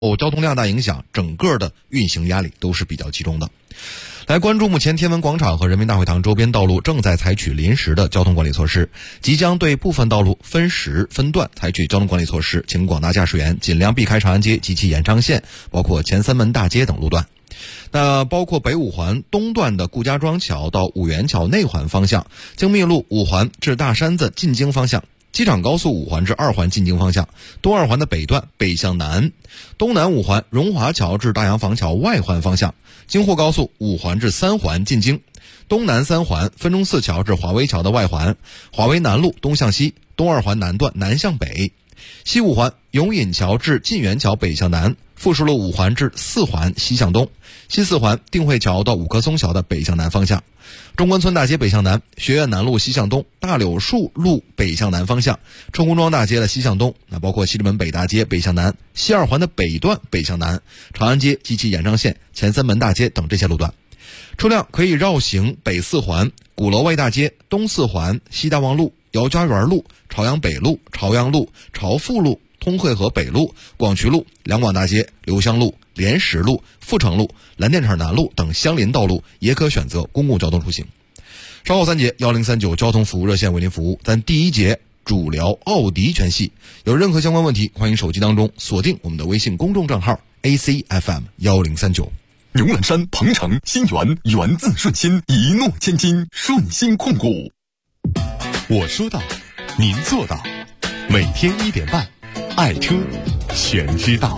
交通量大影响，整个的运行压力都是比较集中的。来关注目前天文广场和人民大会堂周边道路正在采取临时的交通管理措施，即将对部分道路分时分段采取交通管理措施，请广大驾驶员尽量避开长安街及其延长线，包括前三门大街等路段。那包括北五环东段的顾家庄桥到五元桥内环方向，京密路五环至大山子进京方向，机场高速五环至二环进京方向，东二环的北段北向南，东南五环荣华桥至大洋坊桥外环方向，京沪高速五环至三环进京，东南三环分钟寺桥至华威桥的外环，华威南路东向西，东二环南段南向北，西五环永隐桥至晋源桥北向南，富士路五环至四环西向东，西四环定慧桥到五棵松桥的北向南方向，中关村大街北向南，学院南路西向东，大柳树路北向南方向，春宫庄大街的西向东，那包括西直门北大街北向南，西二环的北段北向南，长安街及其延长线，前三门大街等这些路段。车辆可以绕行北四环、鼓楼外大街、东四环、西大望路、姚家园路、朝阳北路、朝阳路、朝富路、通惠河北路、广渠路、两广大街、刘香路、莲石路、阜成路、蓝电厂南路等相邻道路也可选择公共交通出行。稍后3节1039交通服务热线为您服务，咱第一节主聊奥迪全系，有任何相关问题，欢迎手机当中锁定我们的微信公众账号 ACFM1039。 牛栏山、鹏程、新源，源自顺心，一诺千金，顺心控股。我说到，您做到。每天1点半，爱车全知道。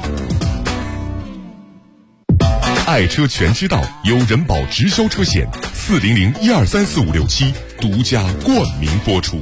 爱车全知道由人保直销车险400123456独家冠名播出。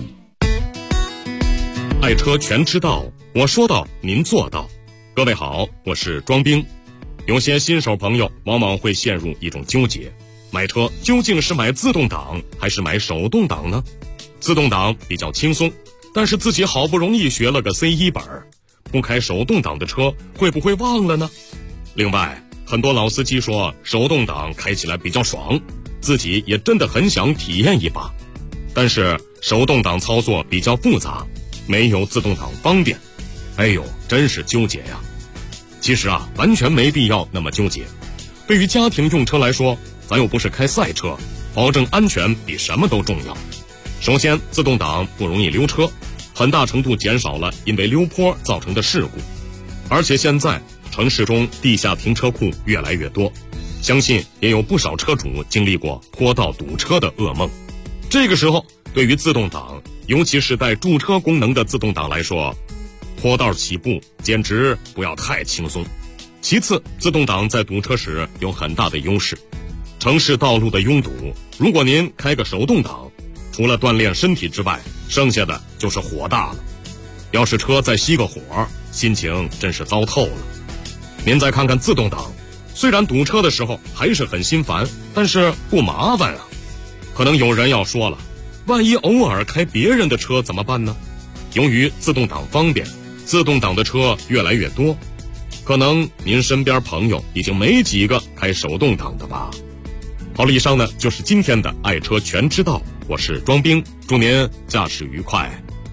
爱车全知道，我说到，您做到。各位好，我是庄兵。有些新手朋友往往会陷入一种纠结，买车究竟是买自动挡还是买手动挡呢？自动挡比较轻松，但是自己好不容易学了个 C1 本，不开手动挡的车会不会忘了呢？另外，很多老司机说手动挡开起来比较爽，自己也真的很想体验一把，但是手动挡操作比较复杂，没有自动挡方便。哎呦，真是纠结呀。其实啊，完全没必要那么纠结。对于家庭用车来说，咱又不是开赛车，保证安全比什么都重要。首先，自动挡不容易溜车，很大程度减少了因为溜坡造成的事故。而且现在城市中地下停车库越来越多，相信也有不少车主经历过坡道堵车的噩梦。这个时候，对于自动挡，尤其是带驻车功能的自动挡来说，坡道起步简直不要太轻松。其次，自动挡在堵车时有很大的优势。城市道路的拥堵，如果您开个手动挡，除了锻炼身体之外，剩下的就是火大了。要是车再熄个火，心情真是糟透了。您再看看自动挡，虽然堵车的时候还是很心烦，但是不麻烦啊。可能有人要说了，万一偶尔开别人的车怎么办呢？由于自动挡方便，自动挡的车越来越多，可能您身边朋友已经没几个开手动挡的吧。好了，以上呢就是今天的爱车全知道，我是庄兵，祝您驾驶愉快。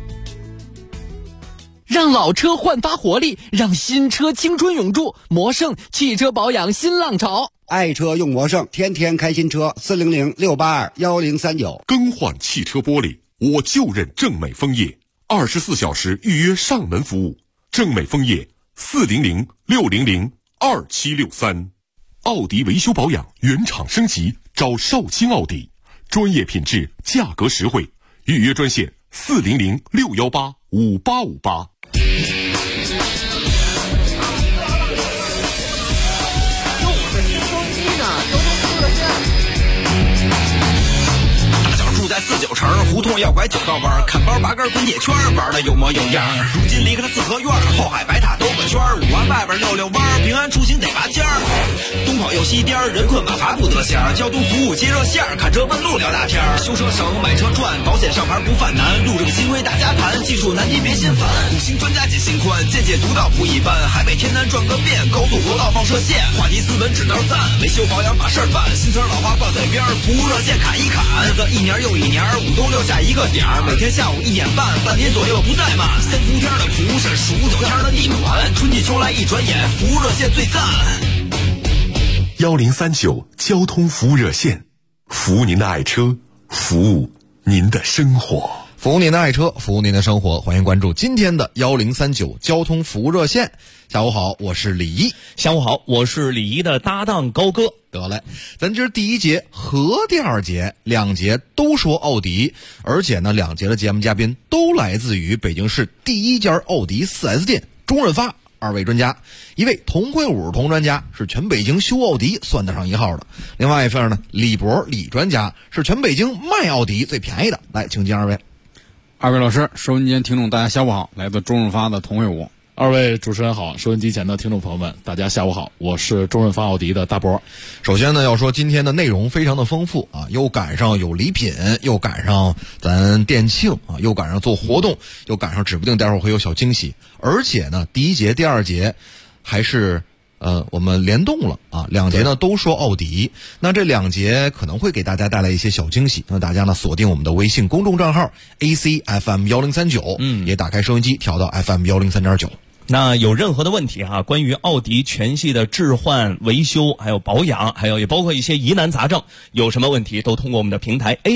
让老车焕发活力，让新车青春永驻。魔胜汽车保养新浪潮， 爱车用魔胜，天天开新车。400-682-1039。 更换汽车玻璃，我就认正美枫叶，24小时预约上门服务。正美枫叶400-600-2763。奥迪维修保养原厂升级，找绍兴奥迪，专业品质，价格实惠。预约专线400-618-5858。 在49城胡同要拐9道弯，看包拔根滚铁圈，玩的有模有样。如今离开了四合院，后海白塔兜个圈，5环外边溜溜弯，平安出行得拔尖儿。东跑保有西颠，人困马乏不得闲。交通服务接热线，看车问路聊大天。修车省，买车赚，保险上牌不犯难。路政新规大家谈，技术难题别心烦。五星专家解心宽，见解独到不一般。海北天南转个遍，高速国道放射线。话题斯文指道赞，维修保养把事儿办。新词老话挂嘴边，服务热线侃一侃。日子一年又一年，五都留下一个点儿。每天下午1点半，半年左右不怠慢。三伏天的服务是数9天的地暖，春季秋来一转眼，服务热线最赞。 1039交通服务热线，服务您的爱车，服务您的生活。 服务您的爱车，服务您的生活，欢迎关注今天的1039交通服务热线。下午好，我是李一。 下午好，我是李一的搭档高哥。 得嘞，咱今儿第一节和第二节两节都说奥迪，而且呢两节的节目嘉宾都来自于北京市第一家奥迪 4S 店钟润发二位专家，一位童慧武童专家是全北京修奥迪算得上一号的，另外一份呢李博李专家是全北京卖奥迪最便宜的。来，请进二位。 二位老师，收音机前听众大家下午好，来自钟润发的童慧武。 二位主持人好，收音机前的听众朋友们大家下午好，我是钟润发奥迪的大博。 首先呢要说今天的内容非常的丰富啊，又赶上有礼品，又赶上咱店庆啊，又赶上做活动，又赶上指不定待会儿会有小惊喜，而且呢第一节第二节还是我们联动了啊，两节呢都说奥迪，那这两节可能会给大家带来一些小惊喜，那大家呢锁定我们的微信公众账号 ACFM1039，也打开收音机调到 FM103.9。 那有任何的问题哈，关于奥迪全系的置换、维修，还有保养，还有也包括一些疑难杂症，有什么问题都通过我们的平台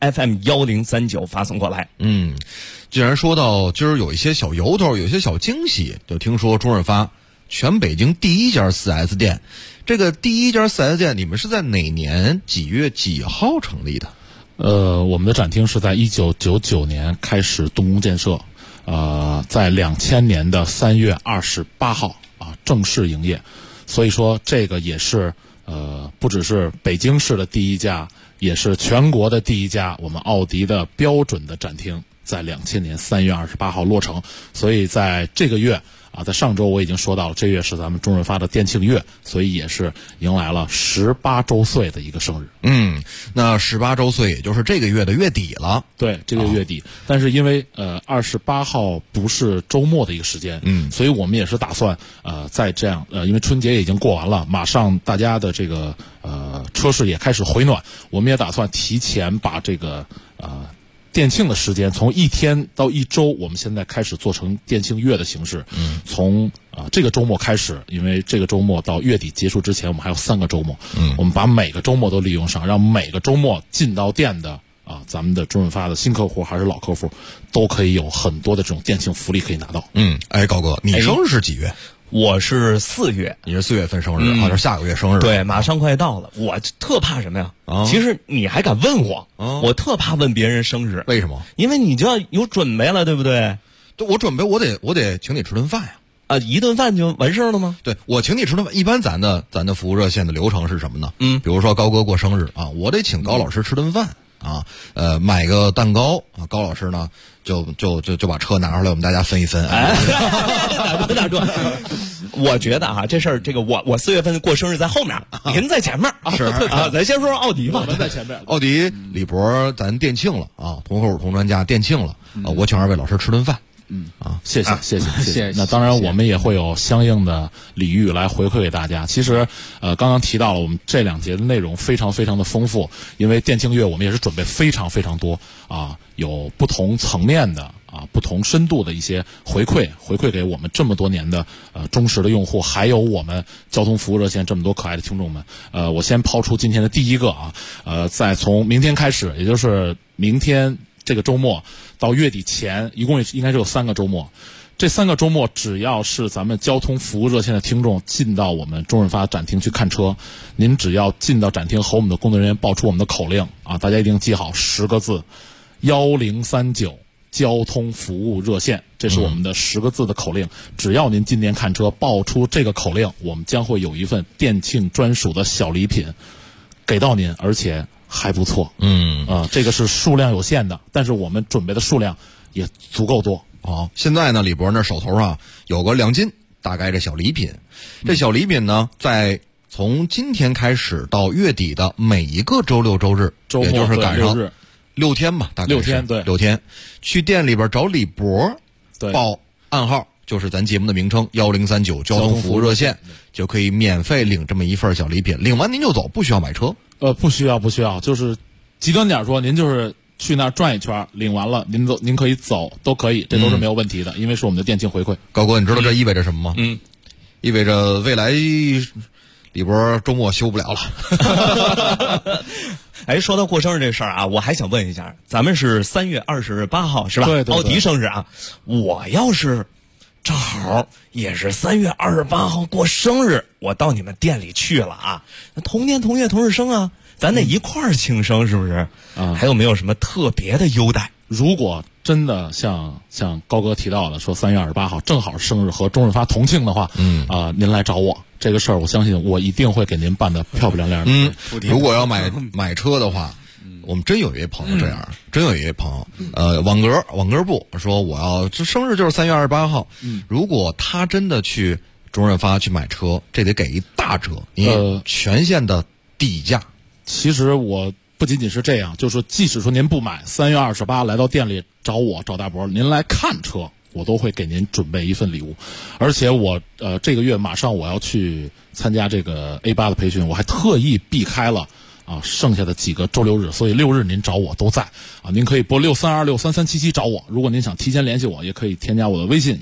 ACFM1039 发送过来。 既然说到今儿有一些小由头，有一些小惊喜，就听说钟润发全北京第一家 4S 店，这个第一家 4S 店你们是在哪年几月几号成立的？ 我们的展厅是在1999年开始动工建设，在2000年的3月28号正式营业，所以说这个也是不只是北京市的第一家，也是全国的第一家我们奥迪的标准的展厅，在2000年3月28号落成，所以在这个月在上周我已经说到了，这月是咱们钟润发的店庆月，所以也是迎来了18周岁的一个生日。 那18周岁也就是这个月的月底了。 对，这个月底。但是因为28号不是周末的一个时间，所以我们也是打算在这样因为春节已经过完了，马上大家的这个车市也开始回暖，我们也打算提前把这个店庆的时间从1天到1周，我们现在开始做成店庆月的形式。从这个周末开始，因为这个周末到月底结束之前，我们还有3个周末。我们把每个周末都利用上，让每个周末进到店的咱们的钟润发的新客户还是老客户，都可以有很多的这种店庆福利可以拿到。 高哥，你生日是几月？ 我是4月， 你是4月份生日，好像下个月生日。 对，马上快到了。我特怕什么呀？其实你还敢问我，我特怕问别人生日。 为什么？ 因为你就要有准备了，对不对？ 对，我准备，我得请你吃顿饭呀。 一顿饭就完事儿了吗？ 对，我请你吃顿饭。一般咱的服务热线的流程是什么呢？比如说高哥过生日啊，我得请高老师吃顿饭买个蛋糕啊，高老师呢就把车拿出来，我们大家分一分。 大哥，我觉得这事儿，这个我4月份过生日在后面，您在前面。 是咱先说说奥迪吧。 我们在前面。 奥迪李博咱店庆了啊，童慧武童专家店庆了我请二位老师吃顿饭。 谢谢。那当然我们也会有相应的礼遇来回馈给大家。其实刚刚提到了我们这2节的内容非常非常的丰富，因为店庆月我们也是准备非常非常多有不同层面的不同深度的一些回馈给我们这么多年的忠实的用户，还有我们交通服务热线这么多可爱的听众们。我先抛出今天的第一个在从明天开始，也就是明天这个周末到月底前，一共应该是有3个周末。这3个周末，只要是咱们交通服务热线的听众进到我们钟润发展厅去看车，您只要进到展厅和我们的工作人员报出我们的口令大家一定记好10个字：1039交通服务热线，这是我们的10个字的口令。只要您进店看车，报出这个口令，我们将会有一份店庆专属的小礼品给到您，而且还不错。这个是数量有限的，但是我们准备的数量也足够多。 现在呢，李博那手头有个2斤大概这小礼品。这小礼品呢，在从今天开始到月底的每一个周六周日， 周末也就是赶上日 6天吧，大概 6天，对 ，6天，去店里边找李博，报暗号就是咱节目的名称1039交通服务热线，就可以免费领这么一份小礼品，领完您就走，不需要买车。 不需要，就是极端点说，您就是去那儿转一圈，领完了您可以走，都可以，这都是没有问题的，因为是我们的店庆回馈。 高哥，你知道这意味着什么吗？意味着未来李博周末休不了了。 哎，说到过生日这事儿啊，我还想问一下，咱们是3月28号是吧？ 对， 奥迪生日啊，我要是正好也是3月28号过生日，我到你们店里去了啊，同年同月同日生啊，咱得一块儿庆生，是不是？还有没有什么特别的优待？ 如果真的像高哥提到的，说3月28号正好生日和周润发同庆的话，您来找我，这个事儿我相信我一定会给您办得漂漂亮亮的。 如果要买车的话，我们真有一位朋友这样，真有一位朋友，网格部说我要这生日就是3月28号，如果他真的去周润发去买车，这得给一大折，你全线的底价。 其实我不仅仅是这样，就是说即使说您不买，3月28来到店里找我找大伯，您来看车，我都会给您准备一份礼物。而且我这个月马上我要去参加这个 A8 的培训，我还特意避开了剩下的几个周六日，所以6日您找我都在您可以拨63263377找我。如果您想提前联系我，也可以添加我的微信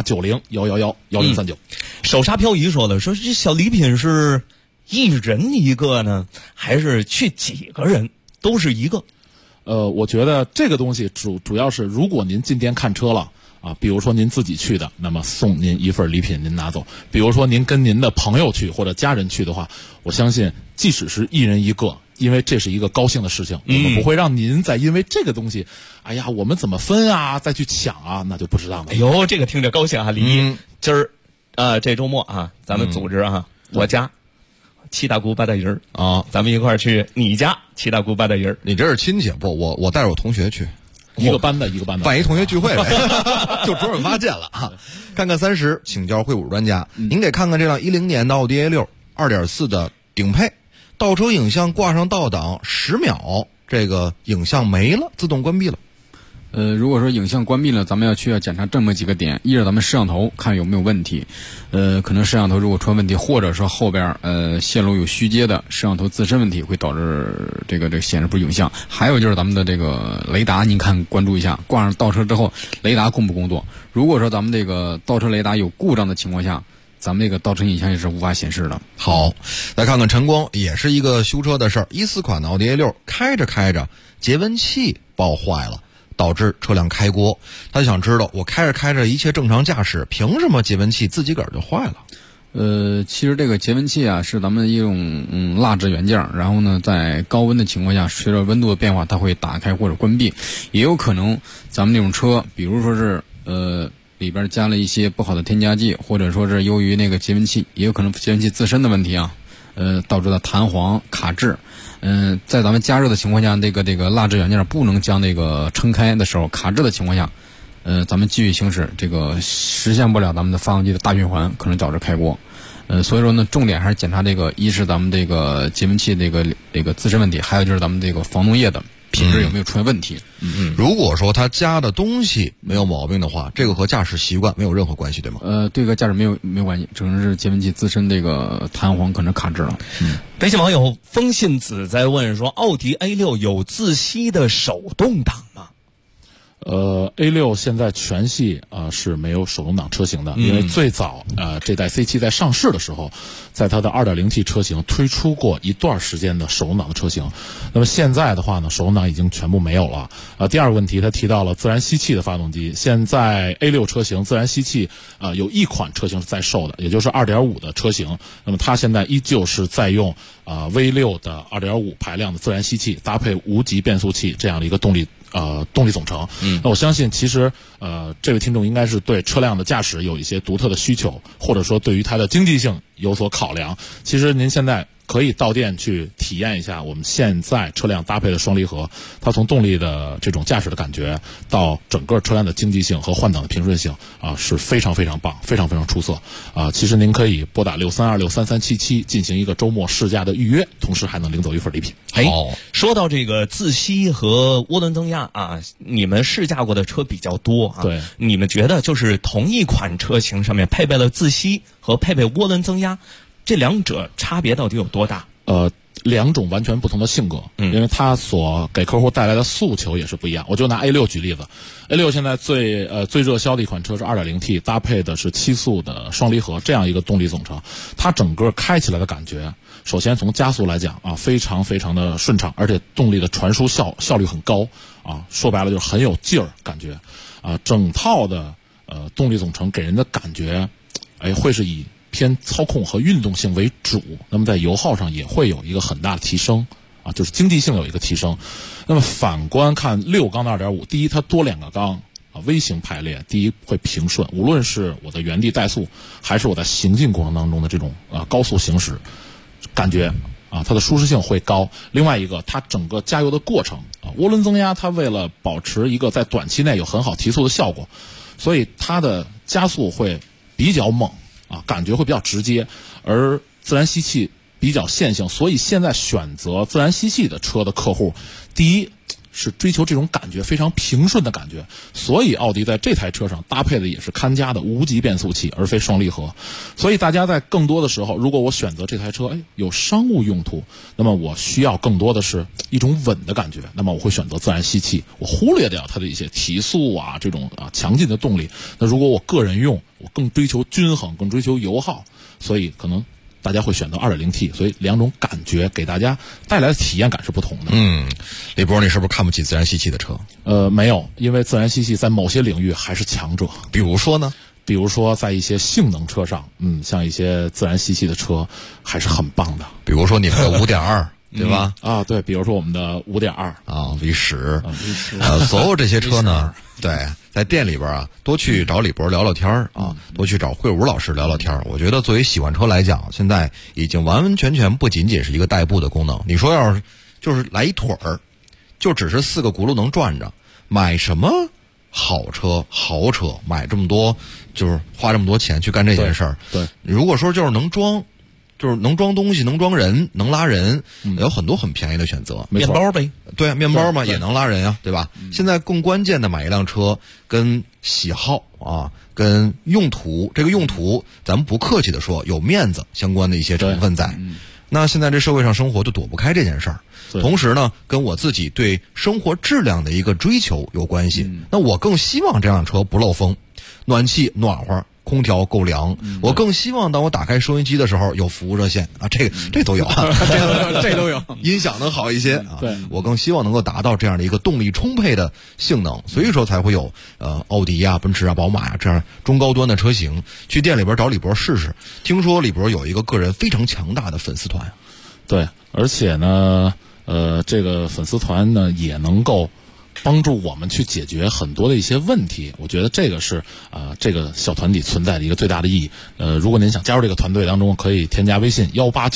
1890111039。 手刹漂移说这小礼品是一人一个呢，还是去几个人都是一个？ 我觉得这个东西主要是，如果您进店看车了比如说您自己去的，那么送您一份礼品您拿走。比如说您跟您的朋友去或者家人去的话，我相信即使是一人一个，因为这是一个高兴的事情，我们不会让您再因为这个东西，哎呀我们怎么分啊再去抢啊，那就不值当了。 哎呦，这个听着高兴啊，李毅，今儿这周末咱们组织我家七大姑八大姨儿咱们一块儿去你家七大姑八大姨儿。 你这是亲戚不？我带着我同学去， 一个班的办一同学聚会呗，就周润发见了看看30，请教会武专家，您给看看这辆10年的奥迪A6 2.4的顶配，倒车影像挂上倒档10秒，这个影像没了，自动关闭了。 如果说影像关闭了，咱们要检查这么几个点：一是咱们摄像头看有没有问题，可能摄像头如果出问题，或者说后边线路有虚接的，摄像头自身问题会导致这个显示不出影像。还有就是咱们的这个雷达，您看关注一下，挂上倒车之后雷达工不工作？如果说咱们这个倒车雷达有故障的情况下，咱们这个倒车影像也是无法显示的。 好，来看看晨光，也是一个修车的事儿。14款的奥迪A6开着节温器爆坏了，导致车辆开锅。他想知道，我开着一切正常驾驶，凭什么节温器自己个儿就坏了？ 其实这个节温器是咱们一种蜡制元件，然后呢在高温的情况下，随着温度的变化它会打开或者关闭。也有可能咱们这种车比如说是里边加了一些不好的添加剂，或者说是由于那个节温器，也有可能节温器自身的问题导致的弹簧卡滞。在咱们加热的情况下，这个蜡制元件不能将那个撑开的时候，卡滞的情况下，咱们继续行驶，这个实现不了咱们的发动机的大循环，可能导致开锅。所以说呢，重点还是检查这个，一是咱们这个节温器这个自身问题，还有就是咱们这个防冻液的品质有没有出现问题。 如果说他加的东西没有毛病的话，这个和驾驶习惯没有任何关系，对吗？ 对，和驾驶没有关系，只能是节温器自身这个弹簧可能卡滞了。 微信网友风信子在问说，奥迪 A6 有自吸的手动挡吗 ？A6 现在全系是没有手动挡车型的，因为最早这代 C7 在上市的时候，在它的 2.0T 车型推出过一段时间的手动挡的车型。那么现在的话呢，手动挡已经全部没有了。第二个问题，他提到了自然吸气的发动机。现在 A6 车型自然吸气有一款车型是在售的，也就是 2.5 的车型。那么它现在依旧是在用V6 的 2.5 排量的自然吸气搭配无级变速器这样的一个动力总成。那我相信其实这位听众应该是对车辆的驾驶有一些独特的需求，或者说对于它的经济性有所考量。其实您现在可以到店去体验一下我们现在车辆搭配的双离合，它从动力的这种驾驶的感觉到整个车辆的经济性和换挡的平顺性是非常非常棒，非常非常出色其实您可以拨打632633377进行一个周末试驾的预约，同时还能领走一份礼品。 说到这个自吸和涡轮增压你们试驾过的车比较多对， 你们觉得就是同一款车型上面配备了自吸和配备涡轮增压，这两者差别到底有多大？ 两种完全不同的性格，因为它所给客户带来的诉求也是不一样。我就拿 A6 举例子 ，A6 现在最热销的一款车是 2.0T， 搭配的是7速的双离合这样一个动力总成，它整个开起来的感觉，首先从加速来讲非常非常的顺畅，而且动力的传输效率很高说白了就是很有劲儿感觉整套的动力总成给人的感觉会是以偏操控和运动性为主，那么在油耗上也会有一个很大的提升就是经济性有一个提升。那么反观看6缸的 2.5， 第一它多2个缸微型排列，第一会平顺，无论是我的原地怠速还是我在行进过程当中的这种高速行驶感觉它的舒适性会高。另外一个它整个加油的过程涡轮增压它为了保持一个在短期内有很好提速的效果，所以它的加速会比较猛感觉会比较直接，而自然吸气比较线性，所以现在选择自然吸气的车的客户，第一是追求这种感觉非常平顺的感觉，所以奥迪在这台车上搭配的也是看家的无级变速器，而非双离合。所以大家在更多的时候，如果我选择这台车有商务用途，那么我需要更多的是一种稳的感觉，那么我会选择自然吸气，我忽略掉它的一些提速这种强劲的动力。那如果我个人用，我更追求均衡，更追求油耗，所以可能大家会选择 2.0T， 所以两种感觉给大家带来的体验感是不同的。 李波，你是不是看不起自然吸气的车？ 没有，因为自然吸气在某些领域还是强者。 比如说呢？ 比如说在一些性能车上，像一些自然吸气的车还是很棒的。 比如说你们的5.2。对吧？ 对，比如说我们的5.2 V10，所有这些车呢，对，在店里边多去找李博聊聊天多去找慧武老师聊聊天。我觉得作为喜欢车来讲，现在已经完完全全不仅仅是一个代步的功能。你说要是就是来一腿儿，就只是4个轱辘能转着，买什么好车、豪车，买这么多，就是花这么多钱去干这件事儿。 对， 如果说就是能装东西，能装人，能拉人，有很多很便宜的选择。 面包呗， 对，面包嘛也能拉人对吧？现在更关键的买一辆车跟喜好跟用途，这个用途咱们不客气的说，有面子相关的一些成分在。那现在这社会上生活就躲不开这件事儿。同时呢，跟我自己对生活质量的一个追求有关系。那我更希望这辆车不漏风，暖气暖和，空调够凉，我更希望当我打开收音机的时候有服务热线这都有这都有， 音响能好一些对， 我更希望能够达到这样的一个动力充沛的性能，所以说才会有奥迪奔驰宝马这样中高端的车型。去店里边找李博试试，听说李博有一个个人非常强大的粉丝团。 对，而且呢这个粉丝团呢也能够帮助我们去解决很多的一些问题，我觉得这个是这个小团体存在的一个最大的意义。如果您想加入这个团队当中，可以添加微信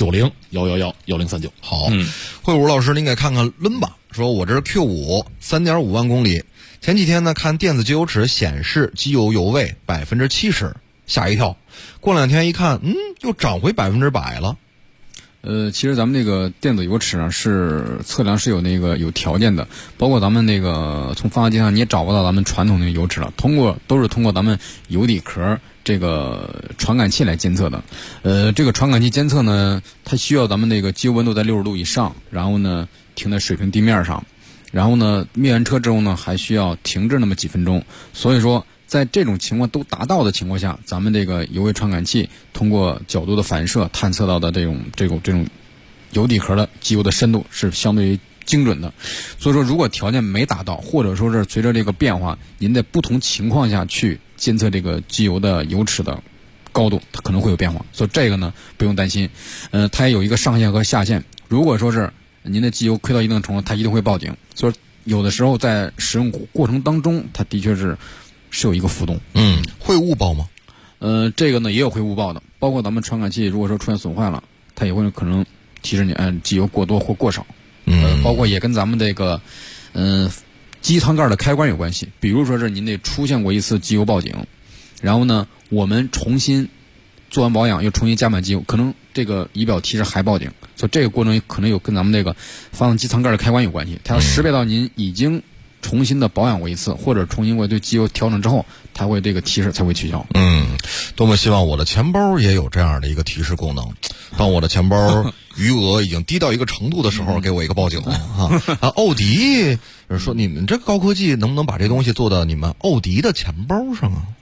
1890111039。 好，慧武老师，您给看看抡吧。说我这是 Q5 3.5万公里，前几天呢看电子机油尺显示机油油位70%，吓一跳。过2天一看，又涨回100%了。 其实咱们这个电子油尺呢是测量是有条件的，包括咱们从发动机上你也找不到咱们传统的油尺了，都是通过咱们油底壳这个传感器来监测的。这个传感器监测呢，它需要咱们机油温度在60度以上，然后呢停在水平地面上，然后呢灭完车之后呢还需要停滞那么几分钟。所以说在这种情况都达到的情况下，咱们这个油位传感器通过角度的反射探测到的这种油底壳的机油的深度是相对于精准的。所以说如果条件没达到，或者说是随着这个变化，您在不同情况下去监测这个机油的油尺的高度，它可能会有变化。所以这个呢不用担心，它也有一个上限和下限。如果说是您的机油亏到一定程度，它一定会报警。所以有的时候在使用过程当中，它的确是有一个浮动。 会误报吗？ 这个呢也有会误报的，包括咱们传感器如果说出现损坏了，它也会可能提示你机油过多或过少。包括也跟咱们这个机舱盖的开关有关系。比如说是您得出现过一次机油报警，然后呢我们重新做完保养又重新加满机油，可能这个仪表提示还报警，所以这个过程可能有跟咱们这个发动机舱盖的开关有关系。它要识别到您已经重新的保养过一次，或者重新过对机油调整之后，它会这个提示才会取消。 多么希望我的钱包也有这样的一个提示功能，当我的钱包余额已经低到一个程度的时候，给我一个报警奥迪说你们这个高科技能不能把这东西做到你们奥迪的钱包上啊？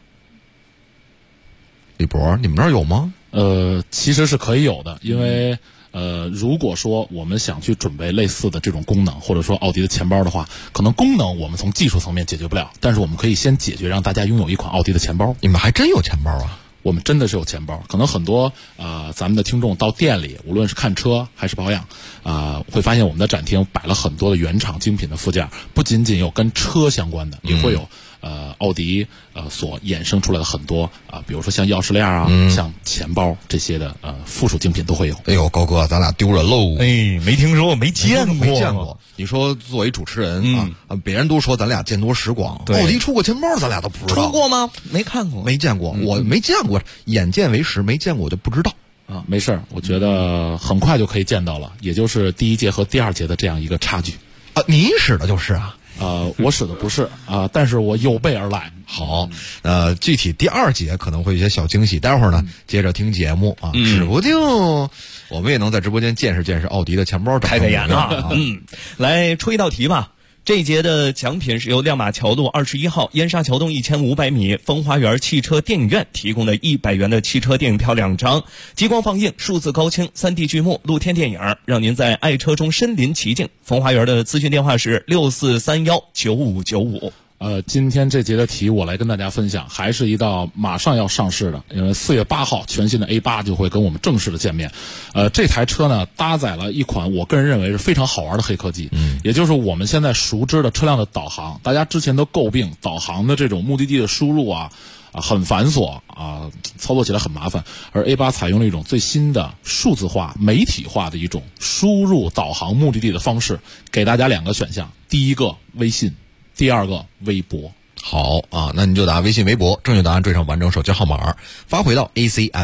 李博，你们那儿有吗？ 其实是可以有的，因为如果说我们想去准备类似的这种功能，或者说奥迪的钱包的话，可能功能我们从技术层面解决不了，但是我们可以先解决让大家拥有一款奥迪的钱包。 你们还真有钱包啊？ 我们真的是有钱包。可能很多咱们的听众到店里，无论是看车还是保养会发现我们的展厅摆了很多的原厂精品的附件，不仅仅有跟车相关的，也会有奥迪所衍生出来的很多比如说像钥匙链像钱包这些的附属精品都会有。 哎呦，高哥，咱俩丢人喽！ 没听说，没见过。 你说作为主持人别人都说咱俩见多识广，奥迪出过钱包，咱俩都不知道。 出过吗？没看过， 没见过，我没见过，眼见为实，没见过我就不知道。 没事儿，我觉得很快就可以见到了，也就是第一节和第二节的这样一个差距。 你使的就是啊？ 我使的不是但是我有备而来。 好，具体第二节可能会有些小惊喜，待会儿呢接着听节目指不定我们也能在直播间见识见识奥迪的钱包， 开开眼来出一道题吧。这一节的奖品是由亮马桥路21号燕莎桥洞1500米风花园汽车电影院提供的100元的汽车电影票2张，激光放映、数字高清、3D 剧目、露天电影，让您在爱车中身临其境。风花园的咨询电话是64319595。 今天这节的题我来跟大家分享，还是一道马上要上市的，因为4月8号全新的 A8 就会跟我们正式的见面。这台车呢搭载了一款我个人认为是非常好玩的黑科技，也就是我们现在熟知的车辆的导航。大家之前都诟病导航的这种目的地的输入很繁琐操作起来很麻烦，而 A8 采用了一种最新的数字化、媒体化的一种输入导航目的地的方式，给大家2个选项，第一个微信，第二个微博。 好那你就打微信微博，正确答案缀上完整手机号码发回到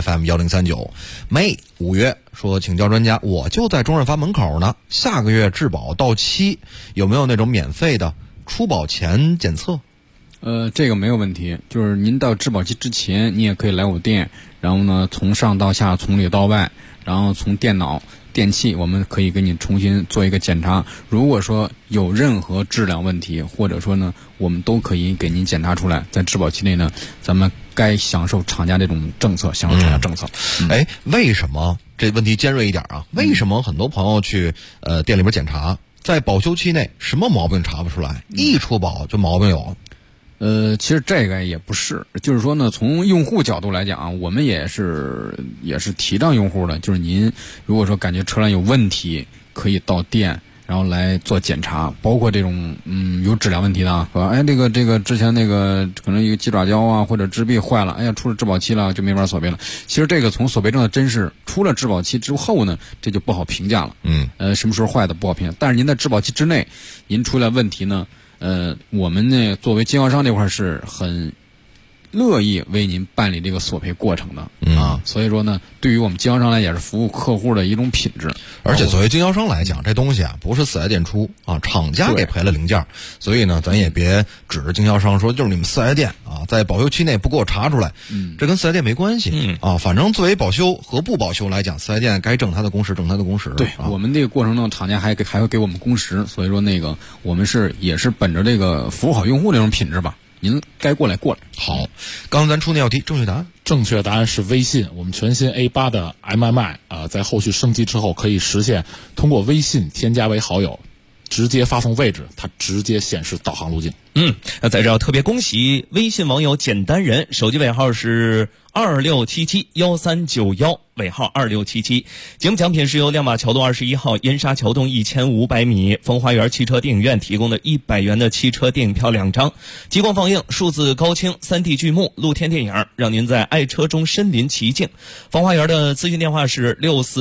ACFM1039。5月说请教专家，我就在中润发门口呢，下个月质保到期，有没有那种免费的出保前检测？ 这个没有问题，就是您到质保期之前，你也可以来我店，然后呢从上到下，从里到外，然后从电脑电器我们可以给你重新做一个检查，如果说有任何质量问题，或者说呢我们都可以给您检查出来，在质保期内呢咱们该享受厂家这种政策，享受厂家政策。 为什么这问题尖锐一点为什么很多朋友去店里边检查，在保修期内什么毛病查不出来，一出保就毛病有？ 其实这个也不是，就是说呢，从用户角度来讲我们也是提倡用户的，就是您如果说感觉车辆有问题，可以到店然后来做检查，包括这种有质量问题的，说这个之前那个可能一个鸡爪胶或者支臂坏了，出了质保期了就没法锁备了。其实这个从锁备证的真实，出了质保期之后呢，这就不好评价了。什么时候坏的不好评价，但是您在质保期之内，您出了问题呢，我们呢作为经销商这块是很乐意为您办理这个索赔过程的所以说呢，对于我们经销商来讲是服务客户的一种品质。 而且作为经销商来讲，这东西不是4S店出厂家给赔了零件，所以呢咱也别指着经销商说就是你们4S店在保修期内不给我查出来，这跟4S店没关系反正作为保修和不保修来讲，4S店该挣他的工时挣他的工时。 对我们这个过程中厂家还会给我们工时，所以说那个我们也是本着这个服务好用户这种品质吧，您该过来。 好，刚才咱出那道题，正确答案？ 正确答案是微信。我们全新 A8 的 MMI 在后续升级之后，可以实现通过微信添加为好友，直接发送位置，它直接显示导航路径。 那在这要特别恭喜微信网友简单人，手机尾号是26771391。 尾号2677。节目奖品是由亮马桥洞21号、燕莎桥洞1500米风花园汽车电影院提供的100元的汽车电影票2张，激光放映、数字高清、3D 剧目、露天电影，让您在爱车中身临其境。风花园的咨询电话是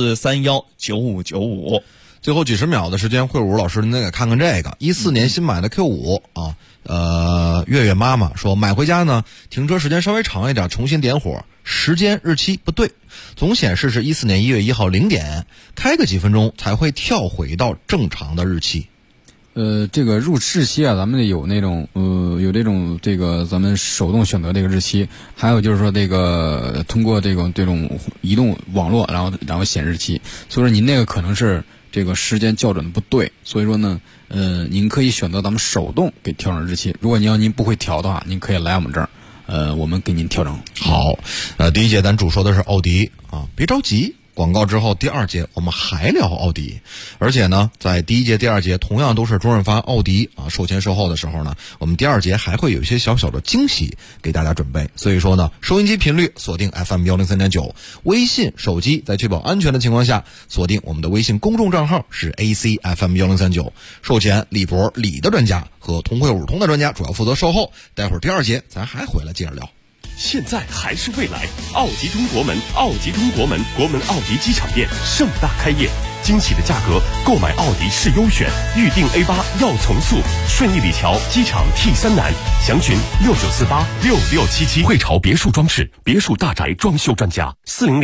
64319595。 最后几十秒的时间，慧武老师您得看看这个14年新买的 Q5 啊。月月妈妈说买回家呢，停车时间稍微长一点，重新点火，时间日期不对，总显示是14年1月1号0点，开个几分钟才会跳回到正常的日期。 这个入日期啊，咱们有那种有这种这个咱们手动选择这个日期，还有就是说这个通过这种移动网络，然后显日期。所以说您那个可能是这个时间校准的不对，所以说呢，您可以选择咱们手动给调整日期。如果您不会调的话，您可以来我们这儿，我们给您调整。 好，第一节咱主说的是奥迪啊，别着急。广告之后，第二节我们还聊奥迪，而且呢，在第一节、第二节同样都是周润发奥迪啊售前售后的时候呢，我们第二节还会有一些小小的惊喜给大家准备。所以说呢，收音机频率锁定 FM103.9，微信手机在确保安全的情况下，锁定我们的微信公众账号是 ACFM103.9。售前李博李的专家和通惠五通的专家主要负责售后，待会儿第二节咱还回来接着聊。 现在还是未来，奥迪中国门，奥迪中国门，国门奥迪机场店盛大开业，惊喜的价格，购买奥迪是优选，预定 A8 要从速，顺义里桥机场 T3南，详询69486677。汇潮别墅装饰，别墅大宅装修专家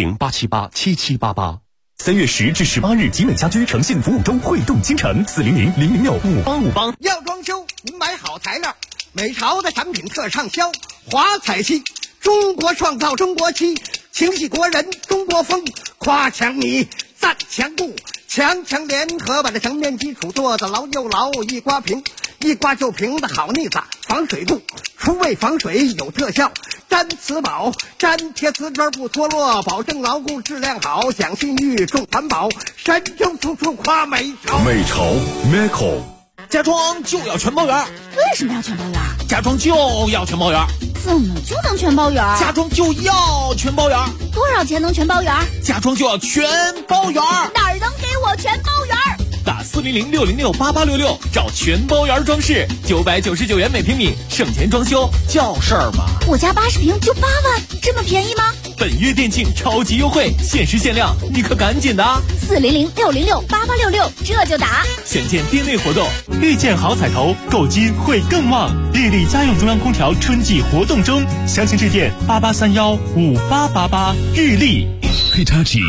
，400-878-7788。3月10至18日，集美家居诚信服务中，汇动京城，400-006-5858。 要装修，您买好材料，美潮的产品特畅销，华彩漆，中国创造中国漆，情系国人中国风，夸强米，赞强固，强强联合把这层面基础做得牢又牢，一刮平，一刮就平的好腻子，防水固，除味防水有特效，粘瓷保，粘贴瓷砖不脱落，保证牢固质量好，讲信誉重环保，神州处处夸美潮。 美潮 Meco。 家装就要全包圆。 为什么要全包圆？ 家装就要全包圆。 怎么就能全包圆？ 家装就要全包圆。 多少钱能全包圆？ 家装就要全包圆。 哪儿能给我全包圆？ 打400-606-8866找全包圆装饰，999元每平米，省钱装修叫事儿吗？ 我家80平就8万，这么便宜吗？ 本月店庆超级优惠，限时限量，你可赶紧的 ！400-606-8866这就打。 选件店内活动，遇见好彩头，购金会更旺。日立家用中央空调春季活动中，详情致电88315888。日立 Hitachi。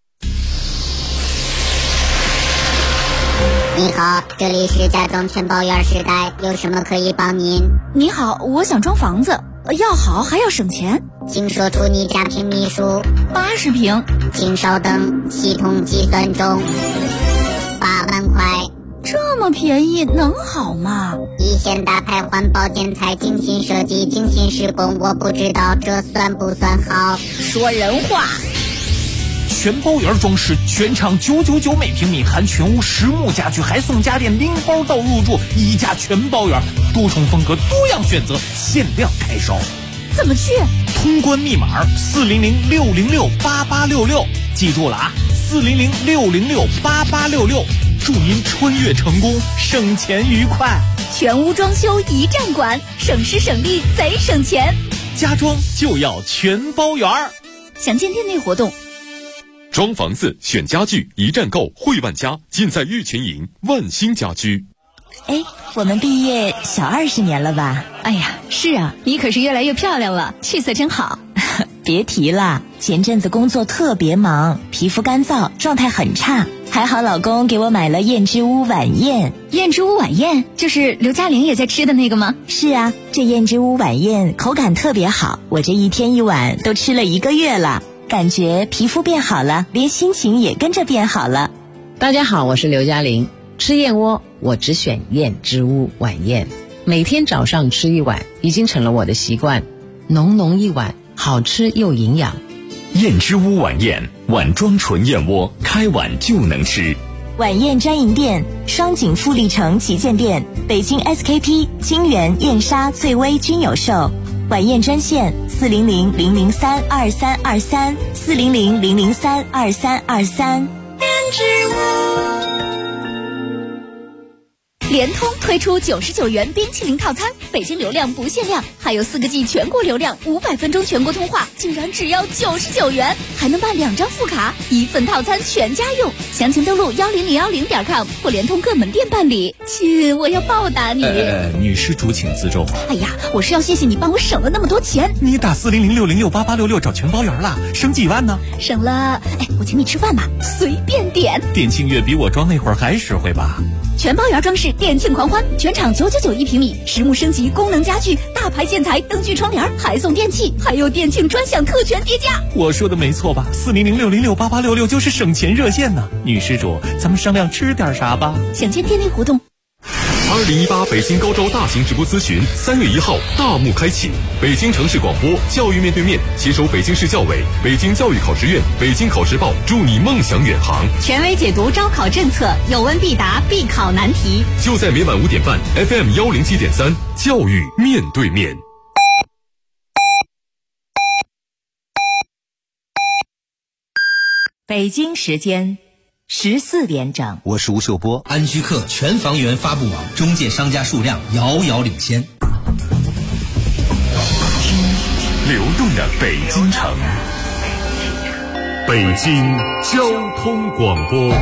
你好，这里是家装全包圆时代，有什么可以帮您？ 你好，我想装房子，要好还要省钱， 请说出你家平米数。 80平。 请稍等，系统计算中。8万块。 这么便宜能好吗？ 一线大牌环保建材，精心设计，精心施工，我不知道这算不算好。 说人话。 全包圆装饰，全场999每平米，含全屋实木家具，还送家电拎包到入住，一价全包圆，多重风格，多样选择，限量开烧。 怎么去？ 通关密码400-606-8866，记住了啊，400-606-8866，祝您穿越成功，省钱愉快。 全屋装修一站管，省时省力贼省钱。 家装就要全包圆。 详见店内活动。 装房子选家具一站购，汇万家尽在玉泉营万兴家居。 哎，我们毕业小20年了吧？ 哎呀，是啊，你可是越来越漂亮了，气色真好。 别提了，前阵子工作特别忙，皮肤干燥，状态很差。还好老公给我买了燕之屋晚宴。 燕之屋晚宴就是刘嘉玲也在吃的那个吗？ 是啊，这燕之屋晚宴口感特别好，我这一天一碗都吃了1个月了，感觉皮肤变好了，连心情也跟着变好了。 大家好，我是刘嘉玲。吃燕窝我只选燕之屋晚宴，每天早上吃1碗已经成了我的习惯，浓浓一碗，好吃又营养。 燕之屋晚宴，碗装纯燕窝，开碗就能吃。 晚宴专营店：双井富力城旗舰店、北京 SKP、金源、燕莎、翠微均有售。 晚宴专线400-003-2323，400-003-2323。 联通推出99元冰淇淋套餐，北京流量不限量，还有4个G 全国流量，500分钟全国通话，竟然只要99元，还能办2张副卡，1份套餐全家用。详情登录10010.com或联通各门店办理。亲，我要报答你。 女施主请自重。 哎呀，我是要谢谢你帮我省了那么多钱。 你打40060688866找全包圆了，省几万呢？ 省了，我请你吃饭吧，随便点。 电庆月比我装那会儿还实惠吧？ 全包圆装饰店庆狂欢，全场999一平米，实木升级，功能家具，大牌建材，灯具窗帘，还送电器，还有店庆专享特权叠加。 我说的没错吧？40060688866就是省钱热线呢。女施主，咱们商量吃点啥吧？ 想见店内活动。 2018北京高招大型直播咨询3月1号大幕开启，北京城市广播教育面对面携手北京市教委、北京教育考试院、北京考试报，助你梦想远航， 权威解读招考政策，有问必答，必考难题。 就在每晚5点半 FM 107.3教育面对面。 北京时间14点整， 我是吴秀波。安居客全房源发布网，中介商家数量遥遥领先。 流动的北京城，北京交通广播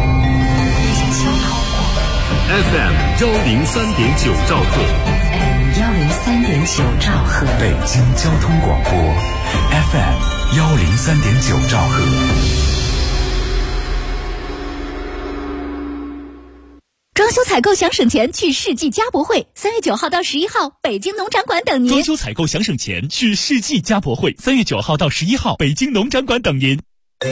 FM 103.9兆赫 103.9兆赫， 北京交通广播 FM 103.9兆赫。 装修采购想省钱，去世纪家博会，3月9号到11号，北京农展馆等您。 装修采购想省钱，去世纪家博会，3月9号到11号，北京农展馆等您。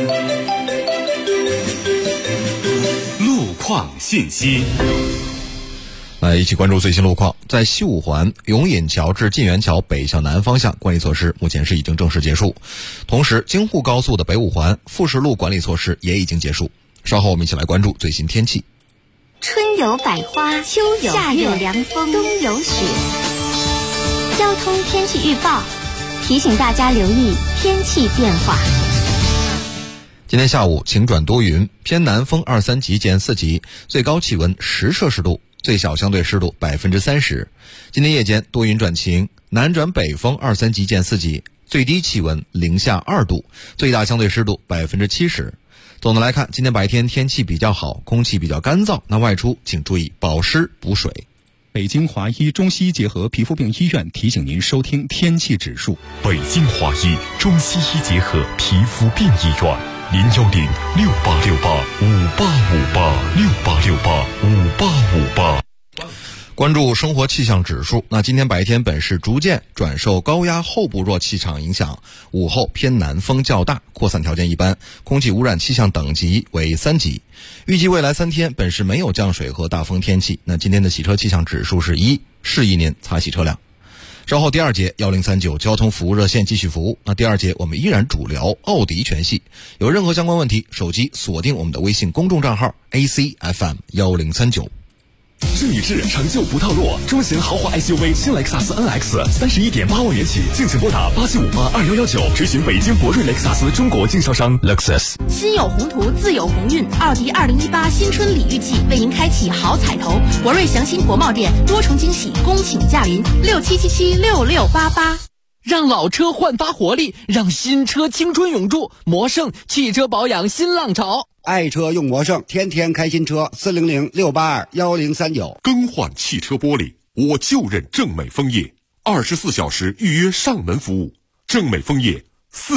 路况信息。 来一起关注最新路况。在西五环永隐桥至晋源桥北向南方向管理措施目前是已经正式结束，同时京沪高速的北五环富士路管理措施也已经结束。稍后我们一起来关注最新天气。 春有百花，秋有夏有凉风，冬有雪。交通天气预报提醒大家留意天气变化。 今天下午晴转多云，偏南风2、3级见4级，最高气温10摄氏度，最小相对湿度30%。今天夜间多云转晴，南转北风2、3级见4级，最低气温零下2度，最大相对湿度70%。总的来看，今天白天天气比较好，空气比较干燥，那外出请注意保湿补水。 北京华医中西医结合皮肤病医院提醒您收听天气指数。 北京华医中西医结合皮肤病医院，0106868585858，6885858。 关注生活气象指数，那今天白天本市逐渐转受高压后部弱气场影响，午后偏南风较大，扩散条件一般，空气污染气象等级为3级。预计未来3天本市没有降水和大风天气。那今天的洗车气象指数是1，示意您擦洗车辆。稍后第2节1039交通服务热线继续服务。那第2节我们依然主聊奥迪全系，有任何相关问题，手机锁定我们的微信公众账号 ACFM1039。 智宇智成就不套路，中型豪华 SUV 新雷克萨斯 NX 31.8万元起，敬请拨打87582119，咨询北京博瑞雷克萨斯中国经销商 Lexus。 心有宏图，自有鸿运。奥迪2018新春礼遇季为您开启好彩头，博瑞祥鑫国贸店多重惊喜恭请驾临，67776688。 让老车焕发活力，让新车青春永驻。魔胜汽车保养新浪潮， 爱车用魔胜，天天开新车，400-682-1039。 更换汽车玻璃，我就认正美枫叶，24小时预约上门服务。正美枫叶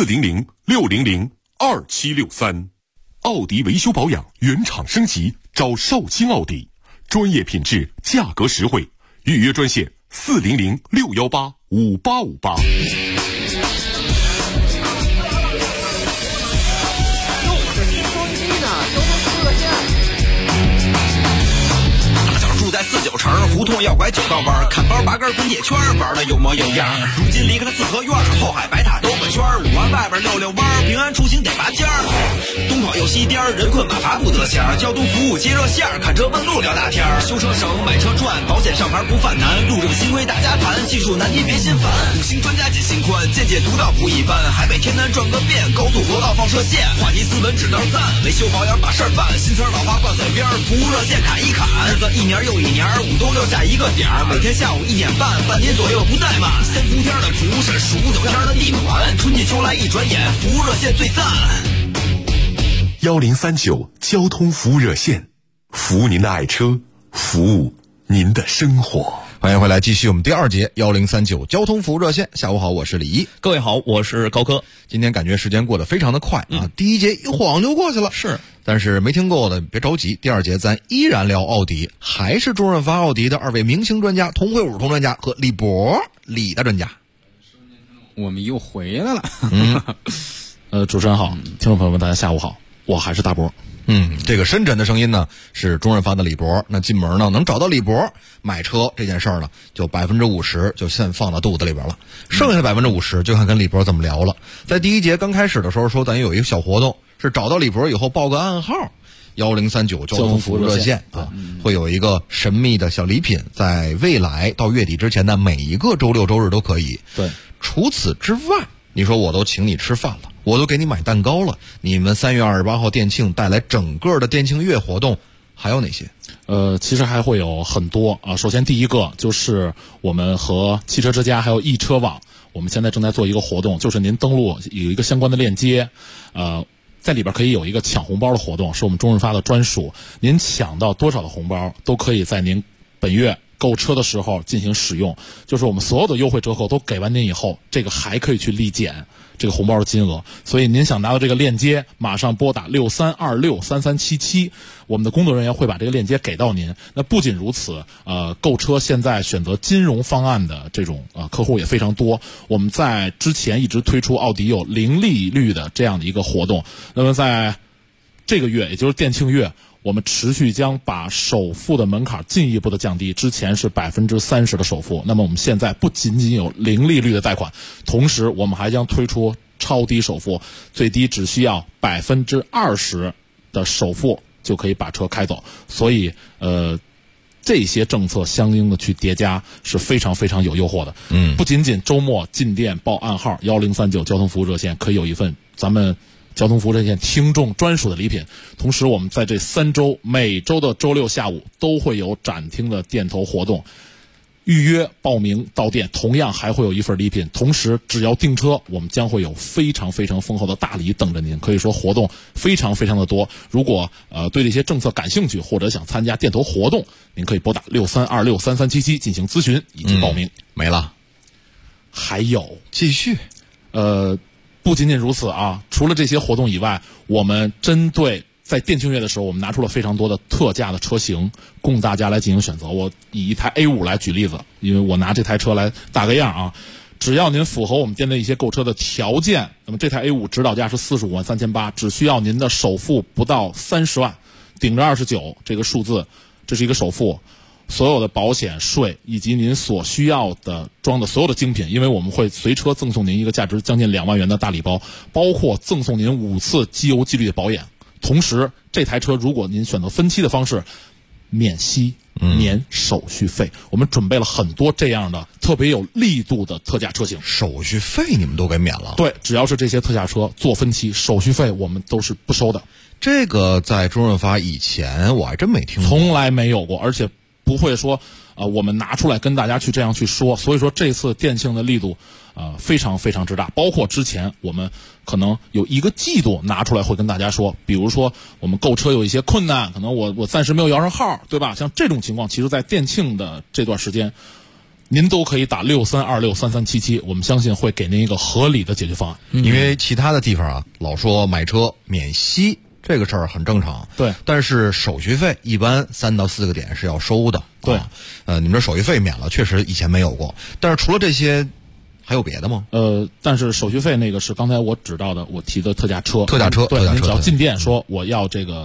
400-600-2763。奥迪维修保养原厂升级，找少卿奥迪，专业品质，价格实惠。预约专线400-618-5858。 大小住在49城胡同光要拐9道弯，看包拔根滚铁圈，玩的有模有样。如今离开了四合院，后海白塔兜个圈，5环外边溜弯，平安出行得拔尖儿。东跑又西颠，人困马乏不得闲，交通服务接热线，看车问路聊大天。修车省，买车赚，保险上牌不犯难，路正新规大家谈，技术难题别心烦。5星专家进心宽，见解独到不一般，海北天南转个遍，高速国道放射线，话题斯文指道赞，维修保养把事儿办，新词老话挂嘴边，服务热线砍一砍，日子一年又一年，5都留下一个点儿，每天下午1点半，半年左右不怠慢。3伏天的服务是数9天的地暖，春季秋来一转眼，服务热线最赞。 1039交通服务热线，服务您的爱车，服务您的生活。 欢迎回来，继续我们第2节1039交通服务热线。下午好，我是李一。 各位好，我是高科。 今天感觉时间过得非常的快啊，第1节一晃就过去了。 是， 但是没听够的别着急，第2节咱依然聊奥迪，还是中润发奥迪的2位明星专家，童慧武童专家和李博李大专家。 我们又回来了。 主持人好，听众朋友们大家下午好，我还是大博。 这个深沉的声音呢是中润发的李博。那进门呢能找到李博，买车这件事儿呢就50%就先放到肚子里边了，剩下的50%就看跟李博怎么聊了。在第1节刚开始的时候说，咱有一个小活动，是找到李博以后报个暗号，1039交通服务热线啊，会有一个神秘的小礼品，在未来到月底之前的每一个周六周日都可以。 对， 除此之外，你说我都请你吃饭了，我都给你买蛋糕了，你们3月28号店庆带来整个的店庆月活动还有哪些？ 其实还会有很多啊。首先第一个就是我们和汽车之家还有易车网，我们现在正在做一个活动，就是您登录有一个相关的链接，在里边可以有一个抢红包的活动，是我们中润发的专属，您抢到多少的红包都可以在您本月购车的时候进行使用，就是我们所有的优惠折扣都给完您以后，这个还可以去立减这个红包的金额。所以您想拿到这个链接，马上拨打63263377，我们的工作人员会把这个链接给到您。那不仅如此，购车现在选择金融方案的这种客户也非常多。我们在之前一直推出奥迪有0利率的这样的一个活动，那么在这个月，也就是店庆月，我们持续将把首付的门槛进一步的降低，之前是30%的首付，那么我们现在不仅仅有0利率的贷款，同时我们还将推出超低首付，最低只需要20%的首付就可以把车开走。所以这些政策相应的去叠加是非常非常有诱惑的。不仅仅周末进店报暗号1039交通服务热线可以有一份咱们交通服务热线听众专属的礼品，同时我们在这3周每周的周六下午都会有展厅的店头活动，预约报名到店同样还会有一份礼品，同时只要订车我们将会有非常非常丰厚的大礼等着您。可以说活动非常非常的多，如果对这些政策感兴趣或者想参加店头活动，您可以拨打63263377进行咨询以及报名。 没了， 还有继续不仅仅如此啊，除了这些活动以外，我们针对在店庆月的时候，我们拿出了非常多的特价的车型供大家来进行选择。我以一台 A5 来举例子，因为我拿这台车来打个样啊。只要您符合我们店内一些购车的条件，那么这台 A5 指导价是453800，只需要您的首付不到30万，顶着29这个数字，这是一个首付。所有的保险税以及您所需要的装的所有的精品，因为我们会随车赠送您一个价值将近2万元的大礼包，包括赠送您5次机油机滤的保养。同时这台车如果您选择分期的方式，免息免手续费。我们准备了很多这样的特别有力度的特价车型， 手续费你们都给免了？ 对，只要是这些特价车做分期，手续费我们都是不收的。 这个在中润发以前我还真没听过， 从来没有过，而且不会说我们拿出来跟大家去这样去说。所以说这次店庆的力度非常非常之大，包括之前我们可能有1个季度拿出来会跟大家说，比如说我们购车有一些困难，可能我暂时没有摇上号，对吧？像这种情况，其实在店庆的这段时间您都可以打63263377，我们相信会给您一个合理的解决方案。 因为其他的地方啊老说买车免息，这个事儿很正常， 对， 但是手续费一般3到4个点是要收的， 对， 你们这手续费免了，确实以前没有过，但是除了这些，还有别的吗？ 但是手续费那个是刚才我指到的，我提的特价车， 对，您只要进店说我要这个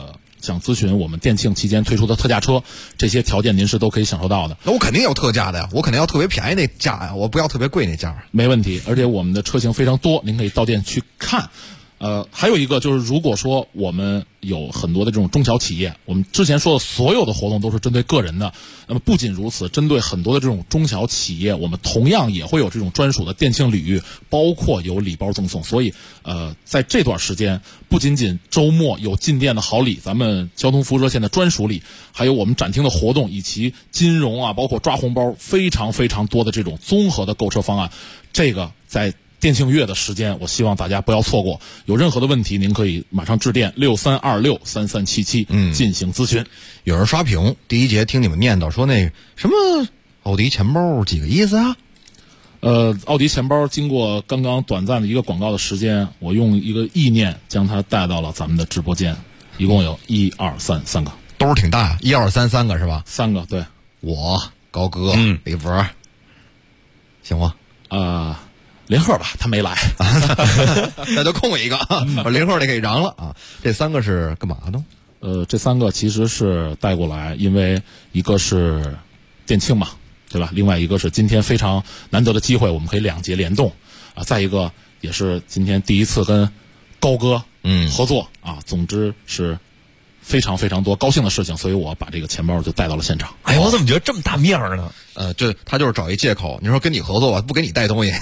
想咨询我们店庆期间推出的特价车，这些条件您是都可以享受到的。 那我肯定要特价的呀，我肯定要特别便宜那价呀，我不要特别贵那价。 没问题，而且我们的车型非常多，您可以到店去看。还有一个就是，如果说我们有很多的这种中小企业，我们之前说的所有的活动都是针对个人的。那么不仅如此，针对很多的这种中小企业，我们同样也会有这种专属的店庆礼遇，包括有礼包赠送。所以，在这段时间，不仅仅周末有进店的好礼，咱们交通服务热线的专属礼，还有我们展厅的活动以及金融啊，包括抓红包，非常非常多的这种综合的购车方案。这个在店庆月的时间，我希望大家不要错过。有任何的问题，您可以马上致电63263377进行咨询。 有人刷屏，第一节听你们念叨说那什么奥迪钱包几个意思啊？ 奥迪钱包经过刚刚短暂的一个广告的时间，我用一个意念将它带到了咱们的直播间，一共有1、2、3三个， 都是挺大，1、2、3三个是吧 ？3个，对。 我高哥，李博，行吗？ 林鹤吧，他没来， 那就空一个，把林鹤得给让了啊。这3个是干嘛的？ 这3个其实是带过来，因为一个是店庆嘛，对吧？另外一个是今天非常难得的机会，我们可以2节联动啊。再一个也是今天第一次跟高哥合作啊。总之是非常非常多高兴的事情，所以我把这个钱包就带到了现场。 哎，我怎么觉得这么大面儿呢？ 他就是找一借口。你说跟你合作吧，不给你带东西，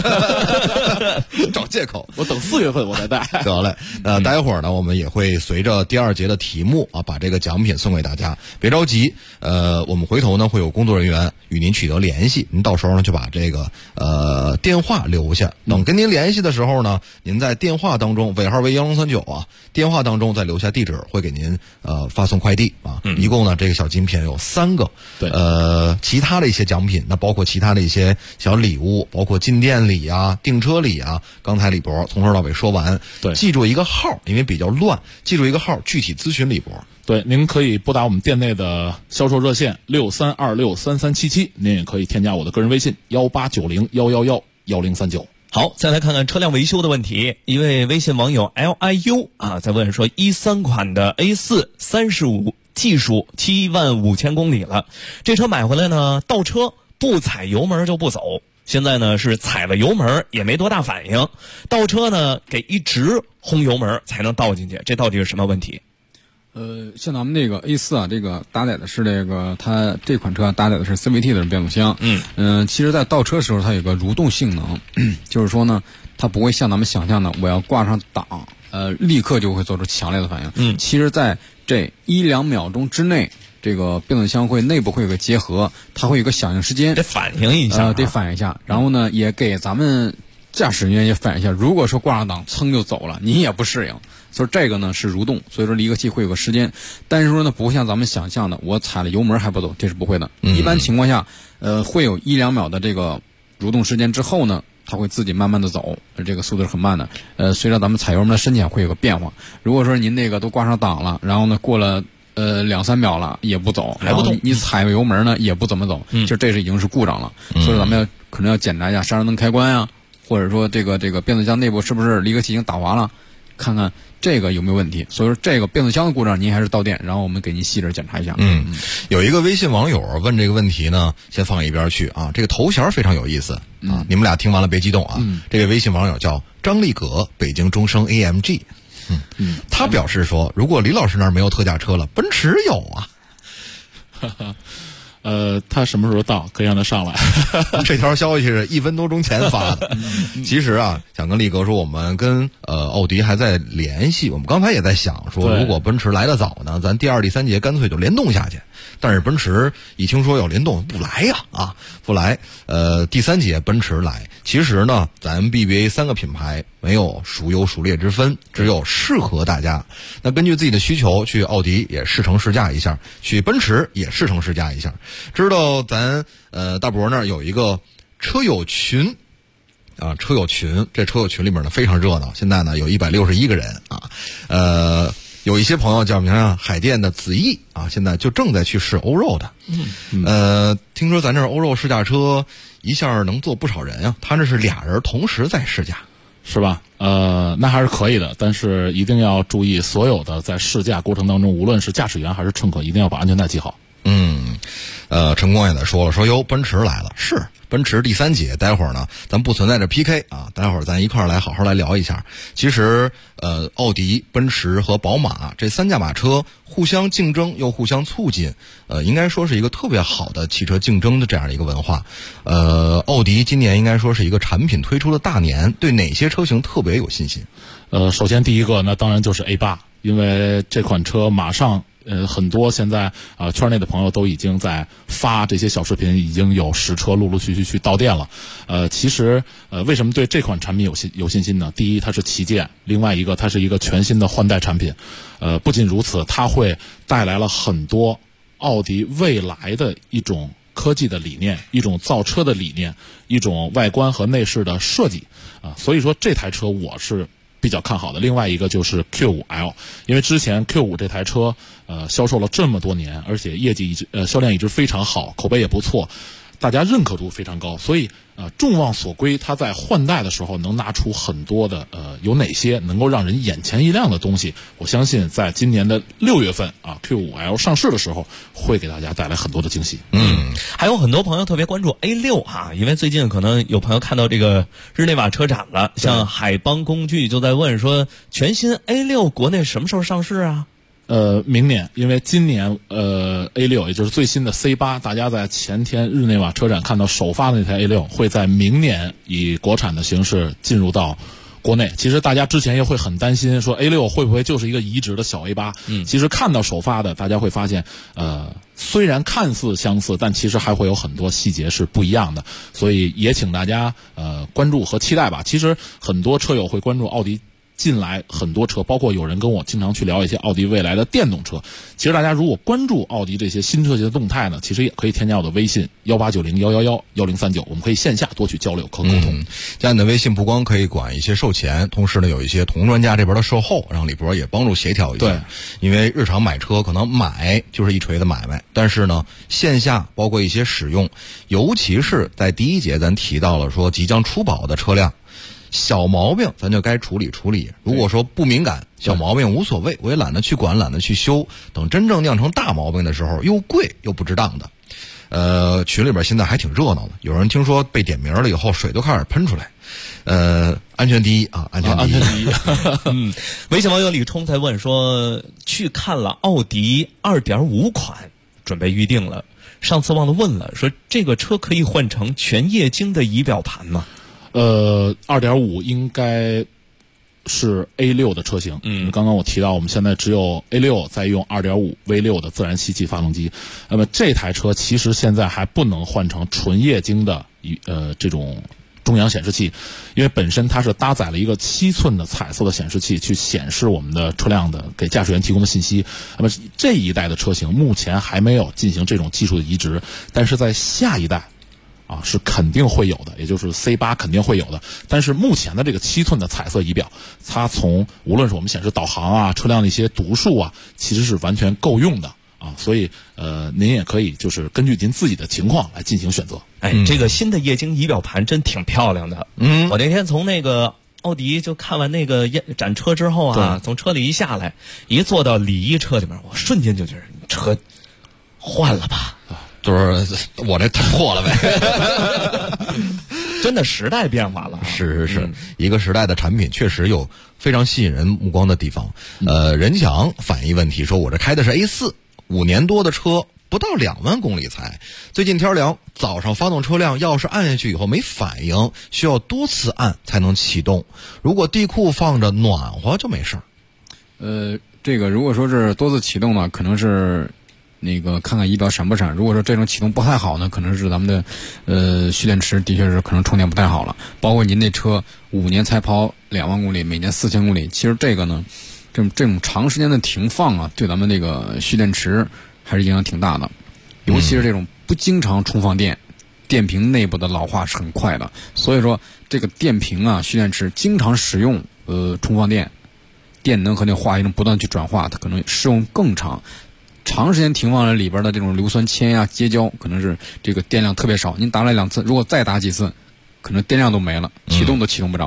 找借口。 我等4月份我再带。 得嘞，待会儿呢，我们也会随着第2节的题目啊，把这个奖品送给大家。别着急，我们回头呢会有工作人员与您取得联系，您到时候呢就把这个电话留下。等跟您联系的时候呢，您在电话当中尾号为1039啊，电话当中再留下地址，会给您发送快递啊。一共呢这个小金品有3个。 对， 其他的一些奖品，那包括其他的一些小礼物，包括进店礼啊、订车礼啊。刚才李博从头到尾说完， 对， 记住一个号，因为比较乱，记住一个号，具体咨询李博。 对，您可以拨打我们店内的销售热线63263377，您也可以添加我的个人微信189011111039。 好，再来看看车辆维修的问题。一位微信网友 LIU 啊，在问说13款的 A4 35技术75000公里了，这车买回来呢，倒车不踩油门就不走，现在呢是踩了油门也没多大反应，倒车呢给一直轰油门才能倒进去，这到底是什么问题？ 像咱们这个 A4 啊，这个搭载的是它这款车搭载的是 CVT 的变速箱。其实在倒车的时候它有个蠕动性能，就是说呢，它不会像咱们想象的我要挂上档，立刻就会做出强烈的反应。其实在这1-2秒钟之内，这个变速箱内部会有个结合，它会有个响应时间， 得反应一下， 得反应一下。然后呢，也给咱们驾驶人员也反应一下，如果说挂上档噌就走了，你也不适应。所以这个呢是蠕动，所以说离合器会有个时间，但是说呢不会像咱们想象的，我踩了油门还不走，这是不会的。一般情况下，会有1-2秒的这个蠕动时间之后呢，它会自己慢慢的走，这个速度是很慢的。随着咱们踩油门的深浅会有个变化。如果说您那个都挂上档了，然后呢过了2-3秒了也不走， 还不动， 你踩油门呢也不怎么走，就这是已经是故障了。所以咱们可能要检查一下刹车灯开关啊，或者说这个变速箱内部是不是离合器已经打滑了，看看这个有没有问题。所以说这个变速箱的故障您还是到店，然后我们给您细致检查一下。 有一个微信网友问这个问题呢，先放一边去啊。这个头衔非常有意思啊，你们俩听完了别激动啊。这个微信网友叫张立葛，北京中升 AMG。他表示说，如果李老师那儿没有特价车了，奔驰有啊。 他什么时候到？可以让他上来。 这条消息是1分多钟前发的。其实啊，想跟力哥说，我们跟奥迪还在联系。我们刚才也在想说，如果奔驰来得早呢，咱第2、第3节干脆就联动下去。但是奔驰一听说要联动，不来呀不来。第3节奔驰来。其实呢，咱 BBA 3个品牌没有孰优孰劣之分，只有适合大家。那根据自己的需求，去奥迪也试乘试驾一下，去奔驰也试乘试驾一下。知道咱大伯那儿有一个车友群啊，车友群，这车友群里面呢非常热闹，现在呢有161个人啊。有一些朋友叫名啊，海淀的子毅啊，现在就正在去试欧肉的。听说咱这欧肉试驾车一下能坐不少人啊，他这是俩人同时在试驾。 是吧？那还是可以的，但是一定要注意，所有的在试驾过程当中，无论是驾驶员还是乘客，一定要把安全带系好。 陈光也在说了，说哟，奔驰来了，是奔驰第3节，待会儿呢，咱不存在这 PK 啊，待会儿咱一块儿来好好来聊一下。其实，奥迪、奔驰和宝马这3驾马车互相竞争又互相促进，应该说是一个特别好的汽车竞争的这样的一个文化。奥迪今年应该说是一个产品推出的大年，对哪些车型特别有信心？ 首先第一个那当然就是 A8，因为这款车马上。很多现在圈内的朋友都已经在发这些小视频，已经有实车陆陆续续去到店了。其实为什么对这款产品有信心呢？第一，它是旗舰；另外一个，它是一个全新的换代产品。不仅如此，它会带来了很多奥迪未来的一种科技的理念，一种造车的理念，一种外观和内饰的设计所以说这台车我是比较看好的。另外一个就是 Q5L， 因为之前 Q5 这台车销售了这么多年，而且业绩销量一直非常好，口碑也不错，大家认可度非常高，所以众望所归，它在换代的时候能拿出很多的有哪些能够让人眼前一亮的东西，我相信在今年的6月份Q5L 上市的时候会给大家带来很多的惊喜。 还有很多朋友特别关注 A6 因为最近可能有朋友看到这个日内瓦车展了，像海邦工具就在问说，全新 A6 国内什么时候上市啊？ 明年，因为今年A6 也就是最新的 C8， 大家在前天日内瓦车展看到首发的那台 A6 会在明年以国产的形式进入到国内。其实大家之前也会很担心说 A6 会不会就是一个移植的小 A8，其实看到首发的大家会发现虽然看似相似，但其实还会有很多细节是不一样的，所以也请大家关注和期待吧。其实很多车友会关注奥迪近来很多车，包括有人跟我经常去聊一些奥迪未来的电动车。其实大家如果关注奥迪这些新车型的动态呢，其实也可以添加我的微信1890111039，我们可以线下多去交流和沟通。 加你的微信不光可以管一些售前，同时呢有一些同专家这边的售后，让李博也帮助协调一下。对，因为日常买车可能买就是一锤子买卖，但是呢线下包括一些使用，尤其是在第一节咱提到了说即将出保的车辆，小毛病咱就该处理处理，如果说不敏感，小毛病无所谓，我也懒得去管，懒得去修，等真正酿成大毛病的时候又贵又不值当的。群里边现在还挺热闹的，有人听说被点名了以后水都开始喷出来。安全第一安全第一。 微信网友李冲才问说，去看了奥迪 2.5 款，准备预定了，上次忘了问了，说这个车可以换成全液晶的仪表盘吗 ？2.5 应该是 A6 的车型。刚刚我提到我们现在只有 A6 在用 2.5 V6 的自然吸气发动机，那么这台车其实现在还不能换成纯液晶的这种中央显示器，因为本身它是搭载了一个7寸的彩色的显示器去显示我们的车辆的给驾驶员提供的信息。那么这一代的车型目前还没有进行这种技术的移植，但是在下一代是肯定会有的，也就是 C8 肯定会有的。但是目前的这个7寸的彩色仪表，它从无论是我们显示导航车辆的一些读数其实是完全够用的所以您也可以就是根据您自己的情况来进行选择。 这个新的液晶仪表盘真挺漂亮的。我那天从那个奥迪就看完那个展车之后从车里一下来，一坐到礼仪车里面，我瞬间就觉得车换了吧。 就是我这太破了呗。 真的时代变化了。 是一个时代的产品确实有非常吸引人目光的地方。任强反映问题说，我这开的是 A4，5年多的车不到2万公里才，最近天凉，早上发动车辆钥匙按下去以后没反应，需要多次按才能启动，如果地库放着暖和就没事儿。 这个如果说是多次启动呢，可能是那个看看仪表闪不闪，如果说这种启动不太好呢，可能是咱们的蓄电池的确是可能充电不太好了。包括您那车5年才跑2万公里，每年4000公里，其实这个呢，这种长时间的停放对咱们这个蓄电池还是影响挺大的，尤其是这种不经常充放电，电瓶内部的老化是很快的。所以说这个电瓶蓄电池经常使用充放电，电能和那化液能不断去转化，它可能使用更长。长时间停放了里边的这种硫酸铅结胶，可能是这个电量特别少，您打了2次，如果再打几次，可能电量都没了，启动都启动不着了。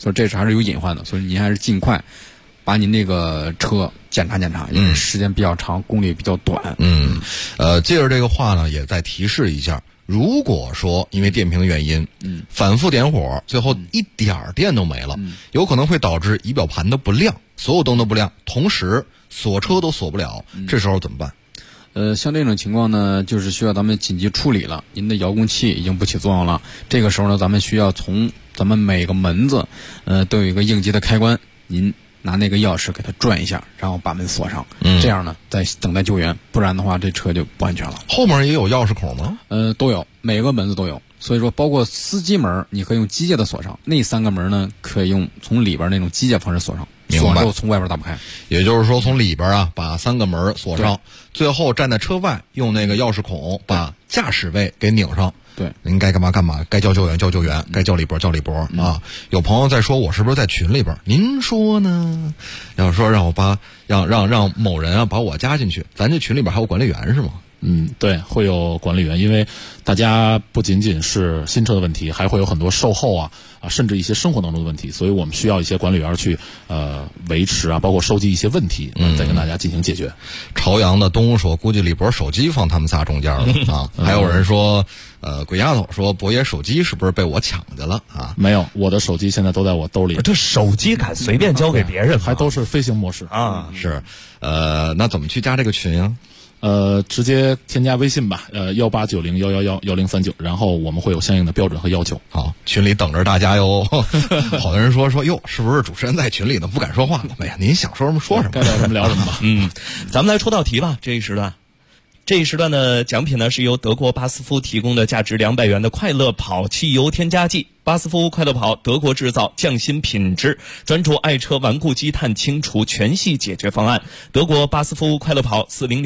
所以这是还是有隐患的，所以您还是尽快把您那个车检查检查，因为时间比较长，公里比较短。 借着这个话呢，也再提示一下，如果说因为电瓶的原因，反复点火，最后一点电都没了，有可能会导致仪表盘的不亮，所有灯都不亮，同时锁车都锁不了，这时候怎么办？ 像这种情况呢，就是需要咱们紧急处理了。您的遥控器已经不起作用了，这个时候呢，咱们需要从咱们每个门子，都有一个应急的开关，您拿那个钥匙给它转一下，然后把门锁上。这样呢，再等待救援，不然的话，这车就不安全了。 后面也有钥匙孔吗？ 都有，每个门子都有。所以说，包括司机门，你可以用机械的锁上；那3个门呢，可以用从里边那种机械方式锁上。锁上之后从外边打不开。 也就是说，从里边啊把3个门锁上，最后站在车外用那个钥匙孔把驾驶位给拧上。 对， 您该干嘛干嘛，该叫救援叫救援，该叫李博叫李博啊。有朋友在说我是不是在群里边？您说呢？要说让我让某人啊把我加进去，咱这群里边还有管理员是吗？ 对，会有管理员，因为大家不仅仅是新车的问题，还会有很多售后甚至一些生活当中的问题，所以我们需要一些管理员去维持包括收集一些问题，再跟大家进行解决。 朝阳的东说，估计李博手机放他们仨中间了啊。还有人说，鬼丫头说，博爷手机是不是被我抢去了啊？ 没有，我的手机现在都在我兜里。 这手机敢随便交给别人， 还都是飞行模式啊。 是，那怎么去加这个群呀？ 直接添加微信吧，1890111039，然后我们会有相应的标准和要求。 好，群里等着大家哟。好多人说哟，是不是主持人在群里呢？不敢说话了。哎呀，您想说什么说什么， 该聊什么聊什么吧。 咱们来出道题吧。这一时段的奖品呢，是由德国巴斯夫提供的价值200元的快乐跑汽油添加剂。巴斯夫快乐跑，德国制造，匠心品质，专注爱车顽固积碳清除全系解决方案。德国巴斯夫快乐跑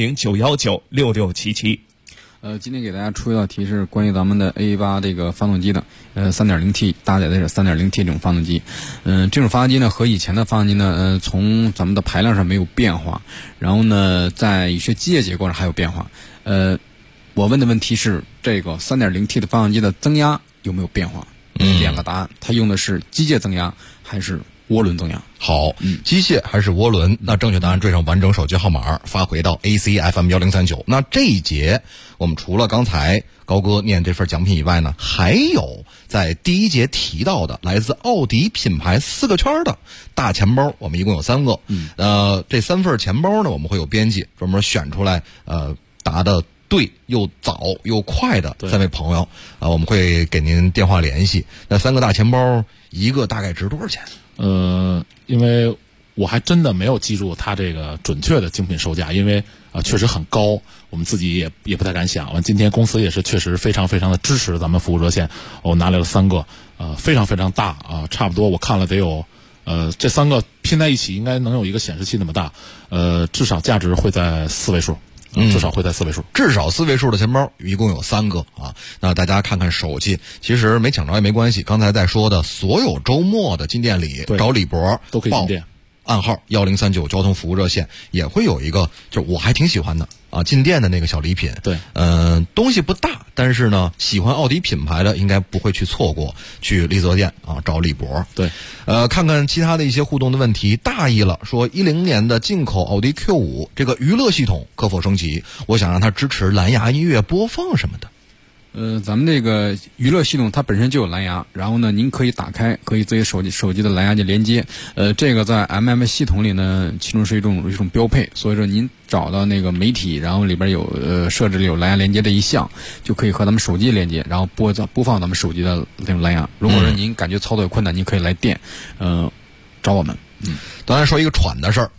400-919-6677。 今天给大家出一道题是关于咱们的 A8 这个发动机的，3.0T 搭载的是 3.0T 这种发动机。这种发动机呢和以前的发动机呢，从咱们的排量上没有变化，然后呢在一些机械结构上还有变化。我问的问题是这个 3.0T 的发动机的增压有没有变化？2个答案，它用的是机械增压还是涡轮增压？ 好，机械还是涡轮？那正确答案缀上完整手机号码，发回到 ACFM1039。那这一节我们除了刚才高哥念这份奖品以外呢，还有在第一节提到的来自奥迪品牌4个圈的大钱包，我们一共有3个。这3份钱包呢，我们会有编辑专门选出来，答的对又早又快的3位朋友，我们会给您电话联系。那3个大钱包一个大概值多少钱？ 因为我还真的没有记住它这个准确的精品售价，因为确实很高，我们自己也不太敢想。今天公司也是确实非常非常的支持咱们服务热线，我拿来了3个，非常非常大差不多我看了得有这3个拼在一起应该能有一个显示器那么大，至少价值会在4位数。至少会在4位数， 至少4位数的钱包，一共有3个啊。那大家看看手气，其实没抢着也没关系。刚才在说的所有周末的进店里找李博都可以进店， 暗号1039交通服务热线也会有一个，就是我还挺喜欢的进店的那个小礼品。 对， 东西不大，但是呢，喜欢奥迪品牌的应该不会去错过，去丽泽店找李博。 对， 看看其他的一些互动的问题。大意了说，10年的进口奥迪 Q5 这个娱乐系统可否升级？我想让它支持蓝牙音乐播放什么的。 咱们这个娱乐系统它本身就有蓝牙，然后呢，您可以打开，可以作为手机的蓝牙键连接。这个在 MM 系统里呢，其中是一种标配。所以说您找到那个媒体，然后里边有设置有蓝牙连接这一项，就可以和咱们手机连接，然后播放咱们手机的那种蓝牙。如果说您感觉操作有困难，您可以来电，找我们。 当然说一个喘的事儿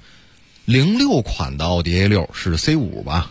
，06款的奥迪 A6 是 C5 吧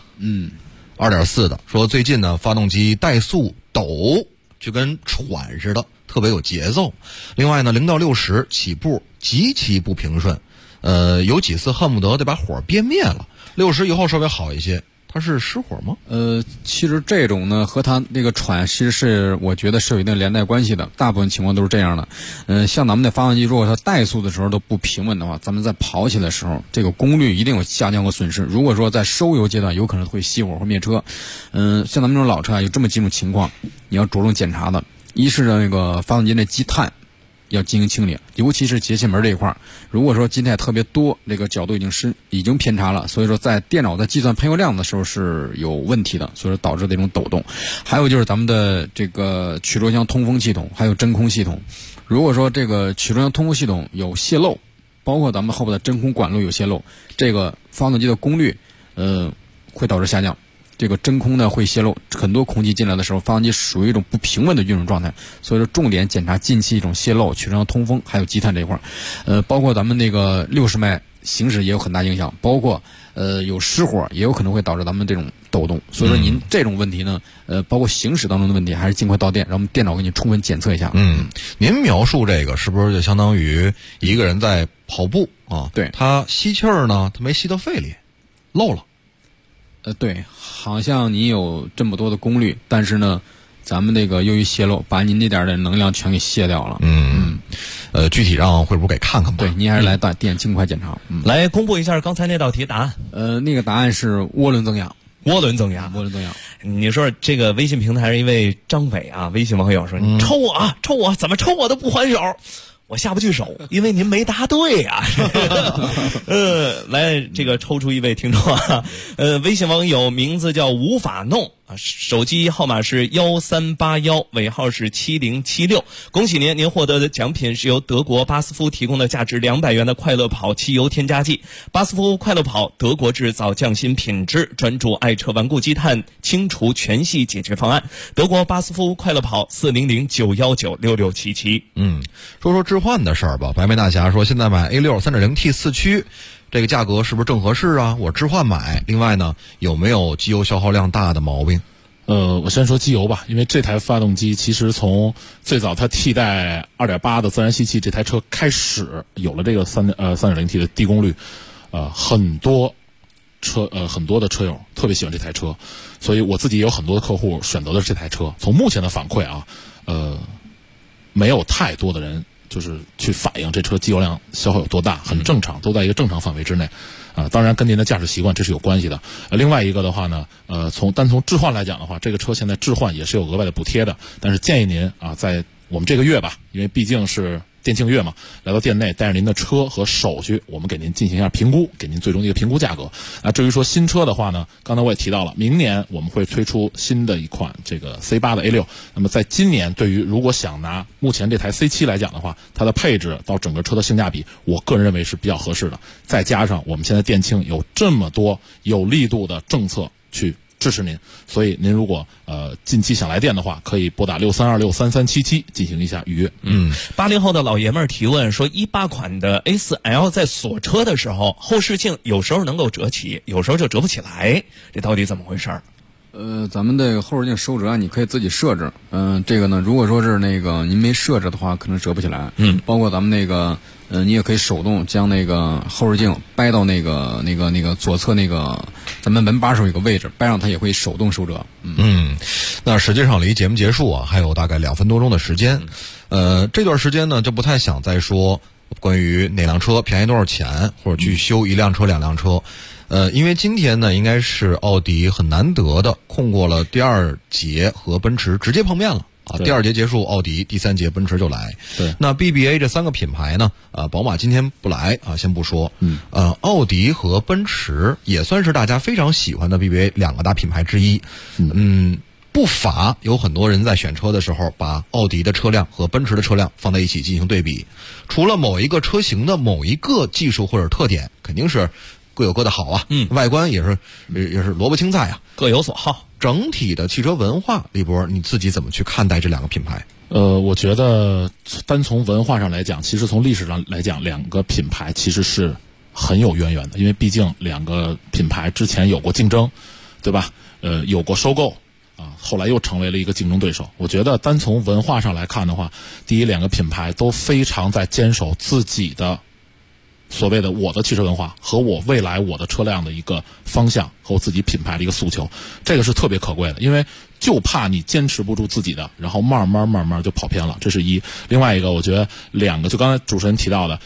？2.4的，说最近呢发动机怠速抖，就跟喘似的，特别有节奏。另外呢0到60起步极其不平顺，有几次恨不得得把火憋灭了。60以后稍微好一些。它是失火吗？ 其实这种呢和它那个喘，其实是我觉得是有一定连带关系的，大部分情况都是这样的。像咱们的发动机，如果它怠速的时候都不平稳的话，咱们在跑起来的时候，这个功率一定有下降和损失。如果说在收油阶段，有可能会熄火或灭车。像咱们这种老车有这么几种情况，你要着重检查的。一是那个发动机的积碳， 要进行清理，尤其是节气门这一块，如果说积态特别多，这个角度已经偏差了，所以说在电脑在计算喷油量的时候是有问题的，所以说导致这种抖动。还有就是咱们的这个曲轴箱通风系统，还有真空系统，如果说这个曲轴箱通风系统有泄漏，包括咱们后边的真空管路有泄漏，这个发动机的功率会导致下降。这个真空呢会泄漏，很多空气进来的时候，发动机属于一种不平稳的运转状态，所以说重点检查进气一种泄漏、曲轴箱通风还有积碳这一块。包括咱们那个60迈行驶也有很大影响，包括有失火也有可能会导致咱们这种抖动。所以说您这种问题呢，包括行驶当中的问题，还是尽快到店，让我们电脑给你充分检测一下。 您描述这个是不是就相当于一个人在跑步啊？ 对， 他吸气儿呢，他没吸到肺里，漏了。 对，好像你有这么多的功率，但是呢，咱们这个由于泄漏，把您那点的能量全给卸掉了。 具体让惠普给看看吧。 对，您还是来到店尽快检查。 来公布一下刚才那道题答案。 那个答案是涡轮增压。 涡轮增压。你说这个微信平台上一位张伟啊，微信网友说：“你抽我啊，抽我，怎么抽我都不还手。”我下不去手，因为您没答对啊。来，这个抽出一位听众啊，微信网友名字叫无法弄啊，手机号码是1381，尾号是7076。恭喜您，您获得的奖品是由德国巴斯夫提供的价值200元的快乐跑汽油添加剂。巴斯夫快乐跑，德国制造，匠心品质，专注爱车顽固积碳清除全系解决方案。德国巴斯夫快乐跑，400-919-6677。 说说置换的事儿吧。白眉大侠说，现在买 A6 3.0T 4驱，这个价格是不是正合适啊？我置换买。另外呢，有没有机油消耗量大的毛病？ 我先说机油吧，因为这台发动机其实从最早它替代 2.8 的自然吸气这台车开始，有了这个3.0T 的低功率，很多的车友特别喜欢这台车，所以我自己也有很多的客户选择的是这台车。从目前的反馈啊，没有太多的人就是去反映这车机油量消耗有多大，很正常，都在一个正常范围之内。当然跟您的驾驶习惯这是有关系的。另外一个的话呢，从置换来讲的话，这个车现在置换也是有额外的补贴的，但是建议您啊，在我们这个月吧，因为毕竟是店庆月嘛，来到店内带着您的车和手续，我们给您进行一下评估，给您最终的一个评估价格。至于说新车的话呢，刚才我也提到了，明年我们会推出新的一款这个 C8 的 A6。那么在今年，对于如果想拿目前这台 C7 来讲的话，它的配置到整个车的性价比，我个人认为是比较合适的。再加上我们现在店庆有这么多有力度的政策去支持您，所以您如果近期想来电的话，可以拨打63263377进行一下预约。 80后的老爷们儿提问说，18款的 A4L 在锁车的时候，后视镜有时候能够折起，有时候就折不起来，这到底怎么回事儿？ 咱们这个后视镜收折你可以自己设置。这个呢，如果说是那个您没设置的话，可能折不起来。包括咱们那个你也可以手动将那个后视镜掰到那个左侧那个咱们门把手有个位置，掰上它也会手动收折。 那实际上离节目结束啊，还有大概2分多钟的时间。这段时间呢，就不太想再说关于哪辆车便宜多少钱，或者去修一辆车2辆车。因为今天呢，应该是奥迪很难得的控过了第2节和奔驰直接碰面了啊。第2节结束，奥迪；第3节奔驰就来。 对， 那 BBA 这3个品牌呢，宝马今天不来啊，先不说。奥迪和奔驰也算是大家非常喜欢的 BBA 2个大品牌之一。不乏有很多人在选车的时候，把奥迪的车辆和奔驰的车辆放在一起进行对比。除了某一个车型的某一个技术或者特点，肯定是各有各的好啊，外观也是萝卜青菜啊， 各有所好。 整体的汽车文化，李博你自己怎么去看待这2个品牌？ 我觉得单从文化上来讲，其实从历史上来讲，2个品牌其实是很有渊源的，因为毕竟2个品牌之前有过竞争，对吧？有过收购啊，后来又成为了一个竞争对手。我觉得单从文化上来看的话，第一2个品牌都非常在坚守自己的所谓的我的汽车文化和我未来我的车辆的一个方向和我自己品牌的一个诉求，这个是特别可贵的。因为就怕你坚持不住自己的，然后慢慢就跑偏了，这是一。另外一个，我觉得2个就刚才主持人提到的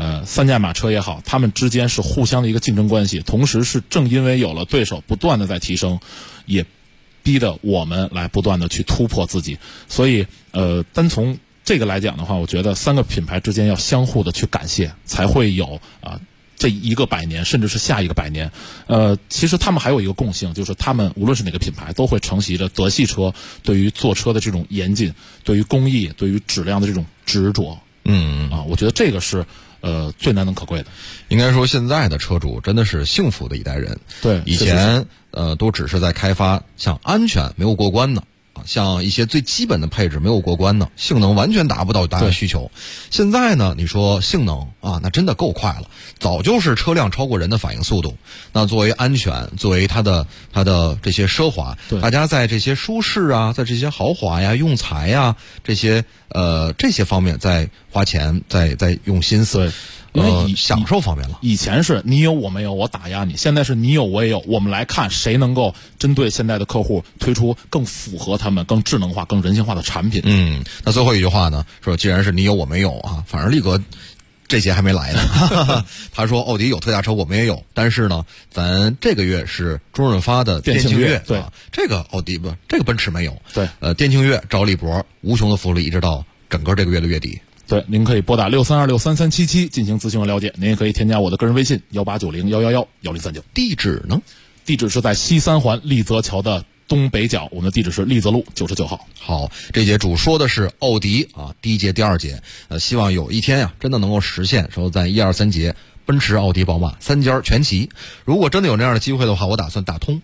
3驾马车也好，他们之间是互相的一个竞争关系，同时是正因为有了对手不断的在提升，也逼得我们来不断的去突破自己。所以单从这个来讲的话，我觉得3个品牌之间要相互的去感谢，才会有这一个100年，甚至是下一个100年。其实他们还有一个共性，就是他们无论是哪个品牌，都会承袭着德系车对于做车的这种严谨，对于工艺、对于质量的这种执着。我觉得这个是最难能可贵的。 应该说，现在的车主真的是幸福的一代人。 对， 以前都只是在开发像安全没有过关的。像一些最基本的配置没有过关呢，性能完全达不到大家需求。现在呢，你说性能那真的够快了，早就是车辆超过人的反应速度。那作为安全，作为它的这些奢华，大家在这些舒适在这些豪华呀、用材呀这些方面在花钱，在用心思。 因为享受方面了， 以前是你有我没有，我打压你；现在是你有我也有，我们来看谁能够针对现在的客户推出更符合他们、更智能化、更人性化的产品。 那最后一句话呢，说既然是你有我没有反正力哥这些还没来呢。他说奥迪有特价车我们也有，但是呢，咱这个月是周润发的电庆月， 对， 这个奥迪这个奔驰没有。 对， 电庆月赵立博无穷的福利，一直到整个这个月的月底。 对，您可以拨打63263377进行咨询和了解。您也可以添加我的个人微信189011111039。 地址呢？ 地址是在西三环立泽桥的东北角，我们的地址是立泽路99号。 好，这节主说的是奥迪第一节、第二节，希望有一天真的能够实现，说在1、2、3节奔驰、奥迪、宝马3家全齐。如果真的有那样的机会的话，我打算打通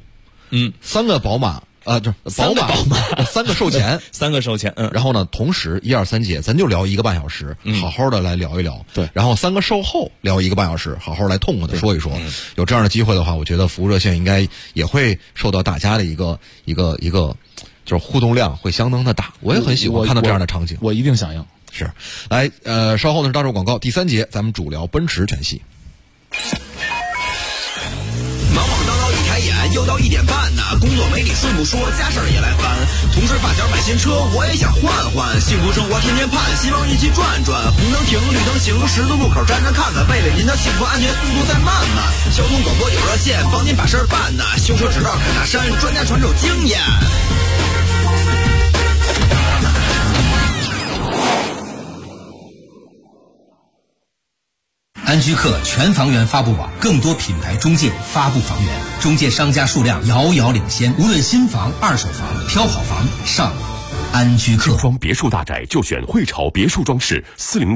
，3个宝马。宝马3个售前 ，3个售前， 然后呢，同时1、2、3节咱就聊1个半小时，好好的来聊一聊， 对， 然后3个售后聊1个半小时，好好来痛快的说一说。有这样的机会的话，我觉得服务热线应该也会受到大家的一个就是互动量会相当的大，我也很喜欢看到这样的场景， 我一定响应。 是，来稍后呢是大众广告，第3节咱们主聊奔驰全系。 忙忙叨叨一开眼，又到1点半呢，工作没你顺不说，家事儿也来烦。同事发小买新车，我也想换换，幸福生活天天盼，希望一起转转。红灯停，绿灯行，十字路口站站看看，为了您的幸福安全，速度再慢慢。交通广播有热线，帮您把事儿办呢。修车指道侃大山，专家传授经验。 安居客全房源发布网，更多品牌中介发布房源，中介商家数量遥遥领先。无论新房、二手房，挑好房上安居客。 装别墅大宅就选汇潮别墅装饰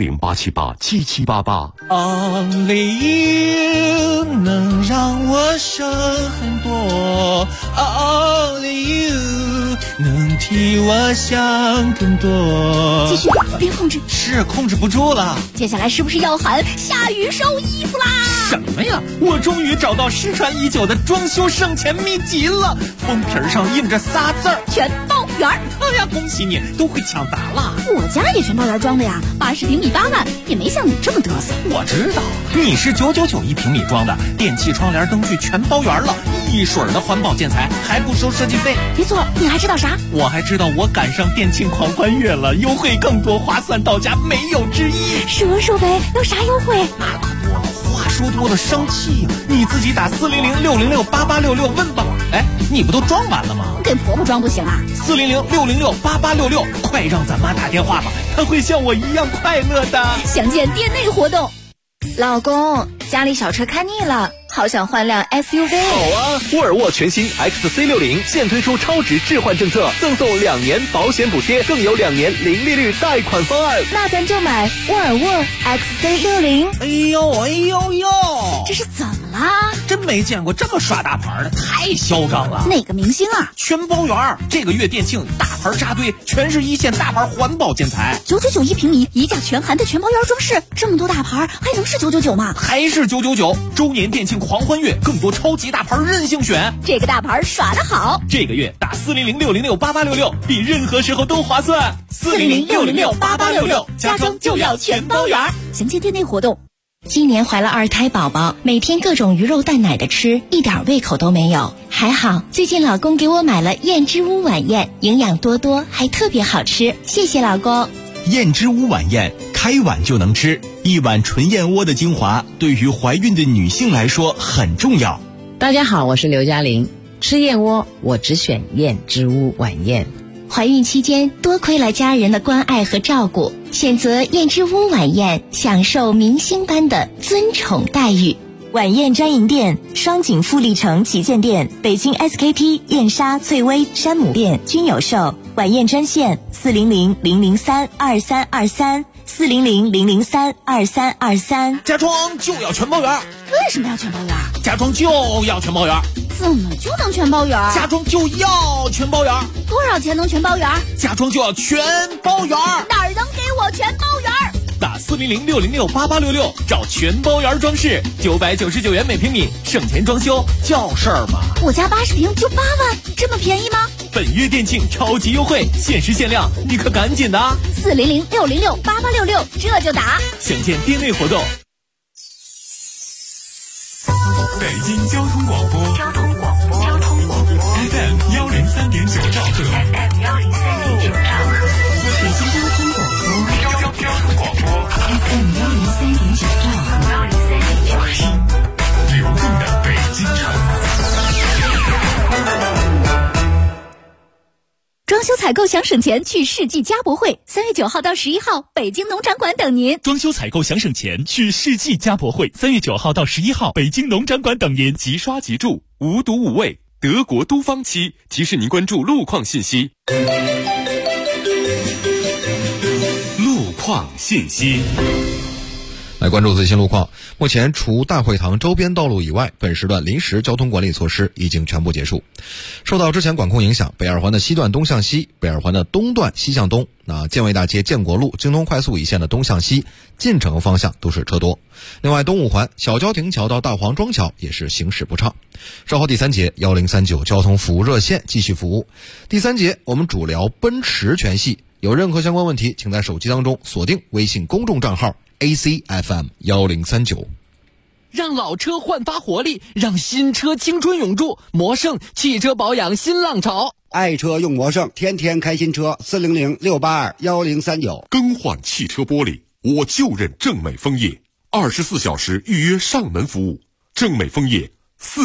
，400-878-7788。 Only you 能让我省很多 ，Only you 能替我想更多。 继续，别控制， 是控制不住了。 接下来是不是要喊下雨收衣服啦？ 什么呀？我终于找到失传已久的装修省钱秘籍了，封皮上印着仨字儿： 全包圆。 哎呀，恭喜你，都会抢答了。 我家也全包圆装的呀，80平米8万，也没像你这么嘚瑟。 我知道，你是999一平米装的，电器、窗帘、灯具全包圆了，一水儿的环保建材，还不收设计费。 别错，你还知道啥？ 我还知道我赶上电庆狂欢月了，优惠更多，划算到家，没有之一。 说呗，有啥优惠？ 那可多了，话说多了生气呀！你自己打400-606-8866问吧。哎，你不都装完了吗？ 给婆婆装不行啊 ？400-606-8866，快让咱妈打电话吧，她会像我一样快乐的。 详见店内活动。 老公，家里小车看腻了，好想换辆 SUV。 好啊，沃尔沃全新 XC60现推出超值置换政策，赠送2年保险补贴，更有2年零利率贷款方案。 那咱就买沃尔沃 XC60。 哎呦， 这是怎么啦？ 真没见过这么耍大牌的，太嚣张了。 哪个明星啊？ 全包圆，这个月店庆大牌扎堆，全是一线大牌环保建材 ，999一平米，一价全含的全包圆装饰，这么多大牌还能是999吗？ 还是999。周年店庆狂欢月，更多超级大牌任性选， 这个大牌耍得好。 这个月打400-606-8866，比任何时候都划算。 400-606-8866，家装就要全包圆。详见店内活动。 今年怀了2胎宝宝，每天各种鱼肉蛋奶的吃，一点胃口都没有。还好最近老公给我买了燕之屋晚宴，营养多多，还特别好吃，谢谢老公。 燕之屋晚宴，开碗就能吃，一碗纯燕窝的精华，对于怀孕的女性来说很重要。 大家好，我是刘嘉玲，吃燕窝我只选燕之屋晚宴。 怀孕期间多亏了家人的关爱和照顾，选择燕之屋晚宴，享受明星般的尊宠待遇。 晚宴专营店：双井富力城旗舰店、北京 SKP、燕莎、翠微、山姆店均有售。晚宴专线：400-003-2323。400-003-2323。 家装就要全包圆。 为什么要全包圆？ 家装就要全包圆。 怎么就能全包圆？ 家装就要全包圆。 多少钱能全包圆？ 家装就要全包圆。 哪儿能给我全包圆？ 打400-606-8866找全包圆装饰，999元每平米，省钱装修叫事儿吗？ 我家80平就8万，这么便宜吗？ 本月店庆超级优惠，限时限量，你可赶紧的 ！400-606-8866，这就打。 详见店内活动。 北京交通广播FM 103.9兆赫，北京交通广播FM 103.9兆赫，听流动的北京城。 装修采购想省钱，去世纪家博会，3月9号到11号，北京农展馆等您。 装修采购想省钱，去世纪家博会，3月9号到11号，北京农展馆等您。即刷即住，无毒无味，德国都方漆。提示您关注路况信息。路况信息。 来关注最新路况。目前除大会堂周边道路以外，本时段临时交通管理措施已经全部结束。受到之前管控影响，北二环的西段东向西，北二环的东段西向东，建卫大街建国路京通快速一线的东向西进城方向都是车多。另外东五环小交亭桥到大黄庄桥也是行驶不畅。稍后第三节1039交通服务热线继续服务。第三节我们主聊奔驰全系，有任何相关问题请在手机当中锁定微信公众账号ACFM 1039， 让老车焕发活力，让新车青春永驻。魔胜汽车保养新浪潮， 爱车用魔胜，天天开新车。400-682-1039， 更换汽车玻璃，我就认正美枫叶，24小时预约上门服务。正美枫叶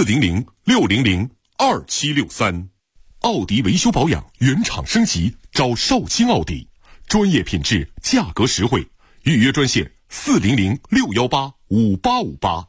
400-600-2763。奥迪维修保养原厂升级，找少卿奥迪，专业品质，价格实惠。预约专线400-618-5858。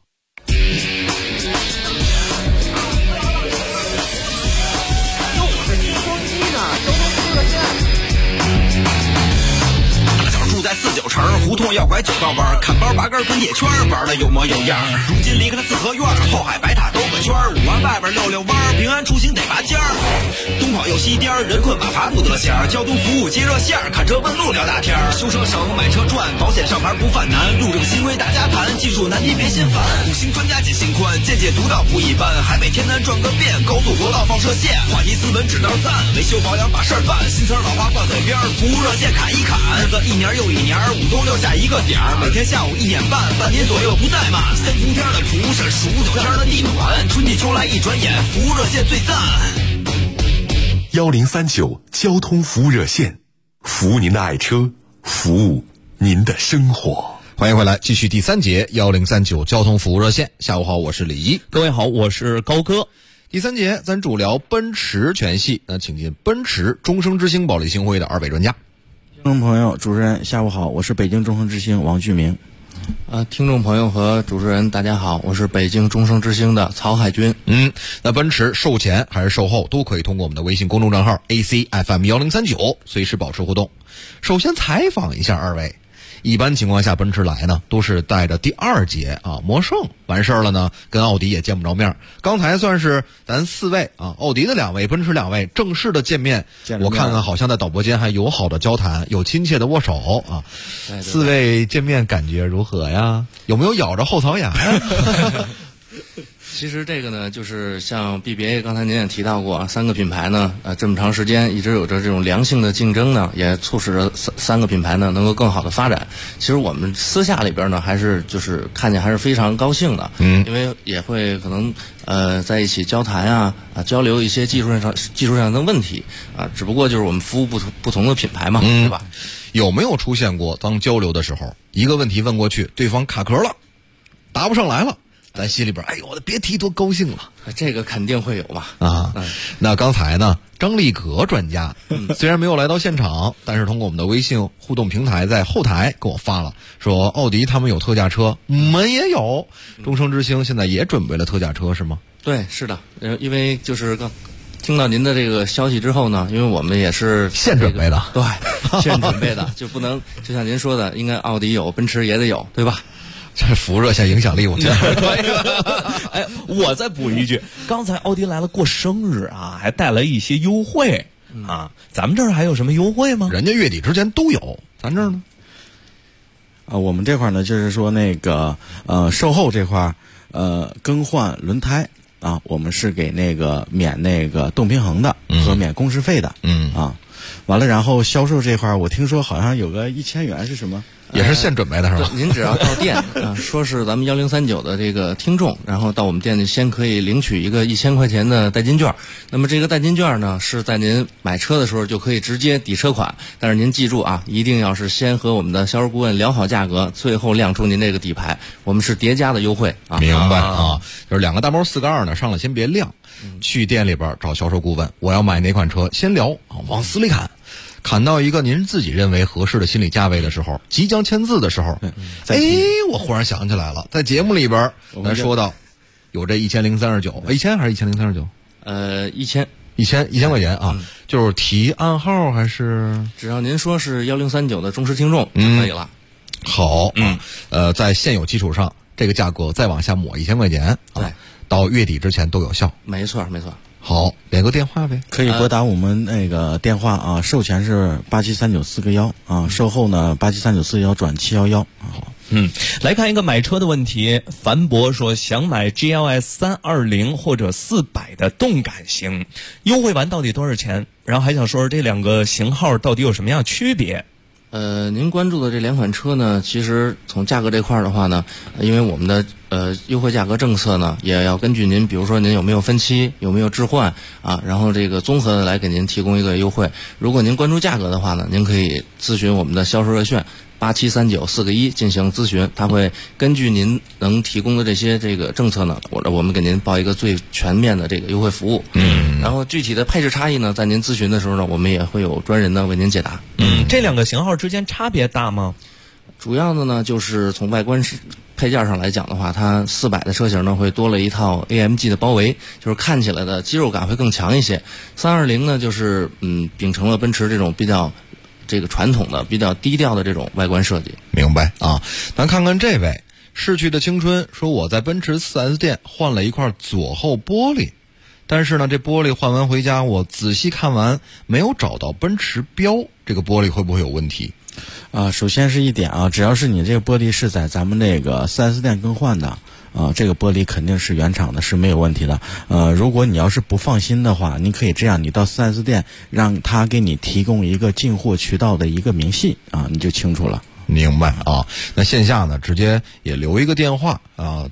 住在49城，胡同要拐9道弯，看包拔根滚铁圈，玩的有模有样。如今离开了四合院，后海白塔兜个圈，5环外边溜弯，平安出行得拔尖儿。东跑又西颠，人困马乏不得闲，交通服务接热线，看车问路聊大天，修车省买车赚，保险上牌不犯难，路政新规大家谈，技术难题别心烦。5星专家解心宽，见解独到不一般，海北天南转个遍，高速国道放射线，话题斯文指导赞，维修保养把事儿办，新词老话挂嘴边，服务热线砍一砍，日子一年又一年，5都留下一个点儿，每天下午1点半，半年左右不怠慢。3伏天的厨师，15九天的地暖，春季秋来一转眼，服务热线最赞。 1039交通服务热线，服务您的爱车，服务您的生活。 欢迎回来，继续第三节1039交通服务热线。下午好，我是李一。 各位好，我是高哥。 第三节咱主聊奔驰全系，请进奔驰终生之星保利星辉的2位专家。 听众朋友，主持人下午好，我是北京终生之星王巨明。 听众朋友和主持人大家好，我是北京终生之星的曹海军。 那奔驰售前还是售后都可以通过我们的微信公众账号 ACFM 1039随时保持互动。首先采访一下二位，一般情况下奔驰来呢都是带着第2节魔胜完事儿了呢，跟奥迪也见不着面。刚才算是咱4位奥迪的2位，奔驰2位正式的见面。我看看好像在导播间还友好的交谈，有亲切的握手4位见面感觉如何呀？有没有咬着后槽牙呀？ 其实这个呢，就是像 BBA 刚才您也提到过，3个品牌呢，这么长时间一直有着这种良性的竞争呢，也促使着三个品牌呢能够更好的发展。其实我们私下里边呢，还是就是看见还是非常高兴的，因为也会可能在一起交谈交流一些技术上的问题只不过就是我们服务不同的品牌嘛，对吧？ 有没有出现过当交流的时候，一个问题问过去，对方卡壳了，答不上来了？咱心里边，哎呦，我别提多高兴了。 这个肯定会有嘛。 那刚才呢， 张立格专家，虽然没有来到现场，但是通过我们的微信互动平台，在后台给我发了，说奥迪他们有特价车，我们也有，众生之星现在也准备了特价车是吗？ 对，是的，因为就是听到您的这个消息之后呢，因为我们也是现准备的， 对，现准备的，就不能就像您说的，应该奥迪有，奔驰也得有，对吧？ 这辐热下影响力，我觉得可以了。哎，我再补一句，刚才奥迪来了过生日啊，还带来一些优惠啊，咱们这儿还有什么优惠吗？ 人家月底之前都有，咱这儿呢？ 我们这块呢，就是说那个售后这块更换轮胎啊，我们是给那个免那个动平衡的和免工时费的，完了，然后销售这块我听说好像有个1000元是什么？ 也是现准备的是吧？ 您只要到店说是咱们1039的这个听众，然后到我们店里先可以领取一个1000块钱的代金券。那么这个代金券呢，是在您买车的时候就可以直接抵车款，但是您记住啊，一定要是先和我们的销售顾问聊好价格，最后亮出您这个底牌，我们是叠加的优惠啊。 明白啊，就是2个大包4个2呢，上来先别亮，去店里边找销售顾问，我要买哪款车，先聊啊，往死里砍。砍到一个您自己认为合适的心理价位的时候，即将签字的时候，我忽然想起来了，在节目里边咱说到有这1039，1000还是1039？1000块钱啊，就是提暗号还是？ 只要您说是1039的忠实听众就可以了。 好，在现有基础上，这个价格再往下抹1000块钱， 对， 到月底之前都有效。 没错。 好，连个电话呗， 可以拨打我们那个电话啊，售前是873941啊，售后呢873941转711。好， 来看一个买车的问题，樊博说想买 GLS 320或者400的动感型，优惠完到底多少钱？然后还想说这两个型号到底有什么样区别？ 您关注的这2款车呢，其实从价格这块的话呢，因为我们的优惠价格政策呢，也要根据您，比如说您有没有分期，有没有置换啊，然后这个综合的来给您提供一个优惠。如果您关注价格的话呢，您可以咨询我们的销售热线873941进行咨询，他会根据您能提供的这个政策呢，我们给您报一个最全面的这个优惠服务。然后具体的配置差异呢，在您咨询的时候呢，我们也会有专人呢为您解答。 这两个型号之间差别大吗？ 主要的呢，就是从外观配件上来讲的话，它400的车型呢会多了一套 AMG 的包围，就是看起来的肌肉感会更强一些。320呢，就是秉承了奔驰这种比较这个传统的、比较低调的这种外观设计。 明白啊？咱看看这位逝去的青春说，我在奔驰 4S 店换了一块左后玻璃，但是呢，这玻璃换完回家，我仔细看完没有找到奔驰标，这个玻璃会不会有问题？ 首先是一点啊，只要是你这个玻璃是在咱们这个 4S 店更换的这个玻璃肯定是原厂的，是没有问题的。如果你要是不放心的话，你可以这样，你到 4S 店让他给你提供一个进货渠道的一个明细啊，你就清楚了。 明白啊？那线下呢，直接也留一个电话啊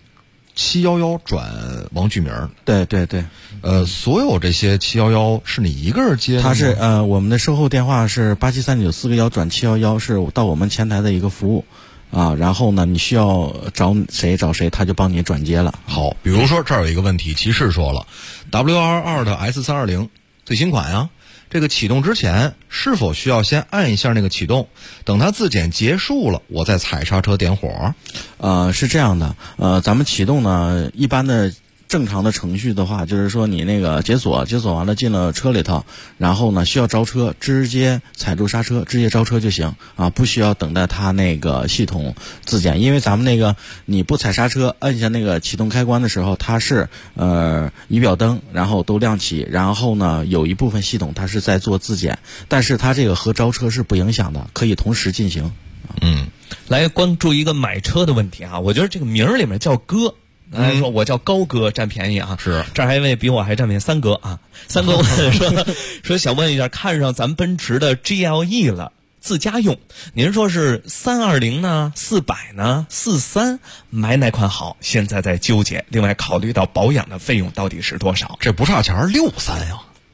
，711转王巨明。 对。 所有这些711是你一个人接的吗？ 他是我们的售后电话是873941转711，是到我们前台的一个服务啊。然后呢，你需要找谁，他就帮你转接了。 好，比如说这儿有一个问题，骑士说了 ，W22 的 S320最新款啊，这个启动之前是否需要先按一下那个启动，等它自检结束了，我再踩刹车点火？ 是这样的，咱们启动呢，一般的正常的程序的话，就是说你那个解锁完了进了车里头，然后呢需要着车，直接踩住刹车，直接着车就行啊，不需要等待它那个系统自检。因为咱们那个你不踩刹车，按下那个启动开关的时候，它是仪表灯然后都亮起，然后呢有一部分系统它是在做自检，但是它这个和着车是不影响的，可以同时进行。 来关注一个买车的问题啊，我觉得这个名儿里面叫哥。说我叫高哥，占便宜啊！ 是， 这儿还一位比我还占便宜，三哥啊！三哥问说想问一下，看上咱奔驰的 GLE 了，自家用，您说是320呢、400呢、43，买哪款好？现在在纠结。另外，考虑到保养的费用到底是多少？ 这不差钱，63呀！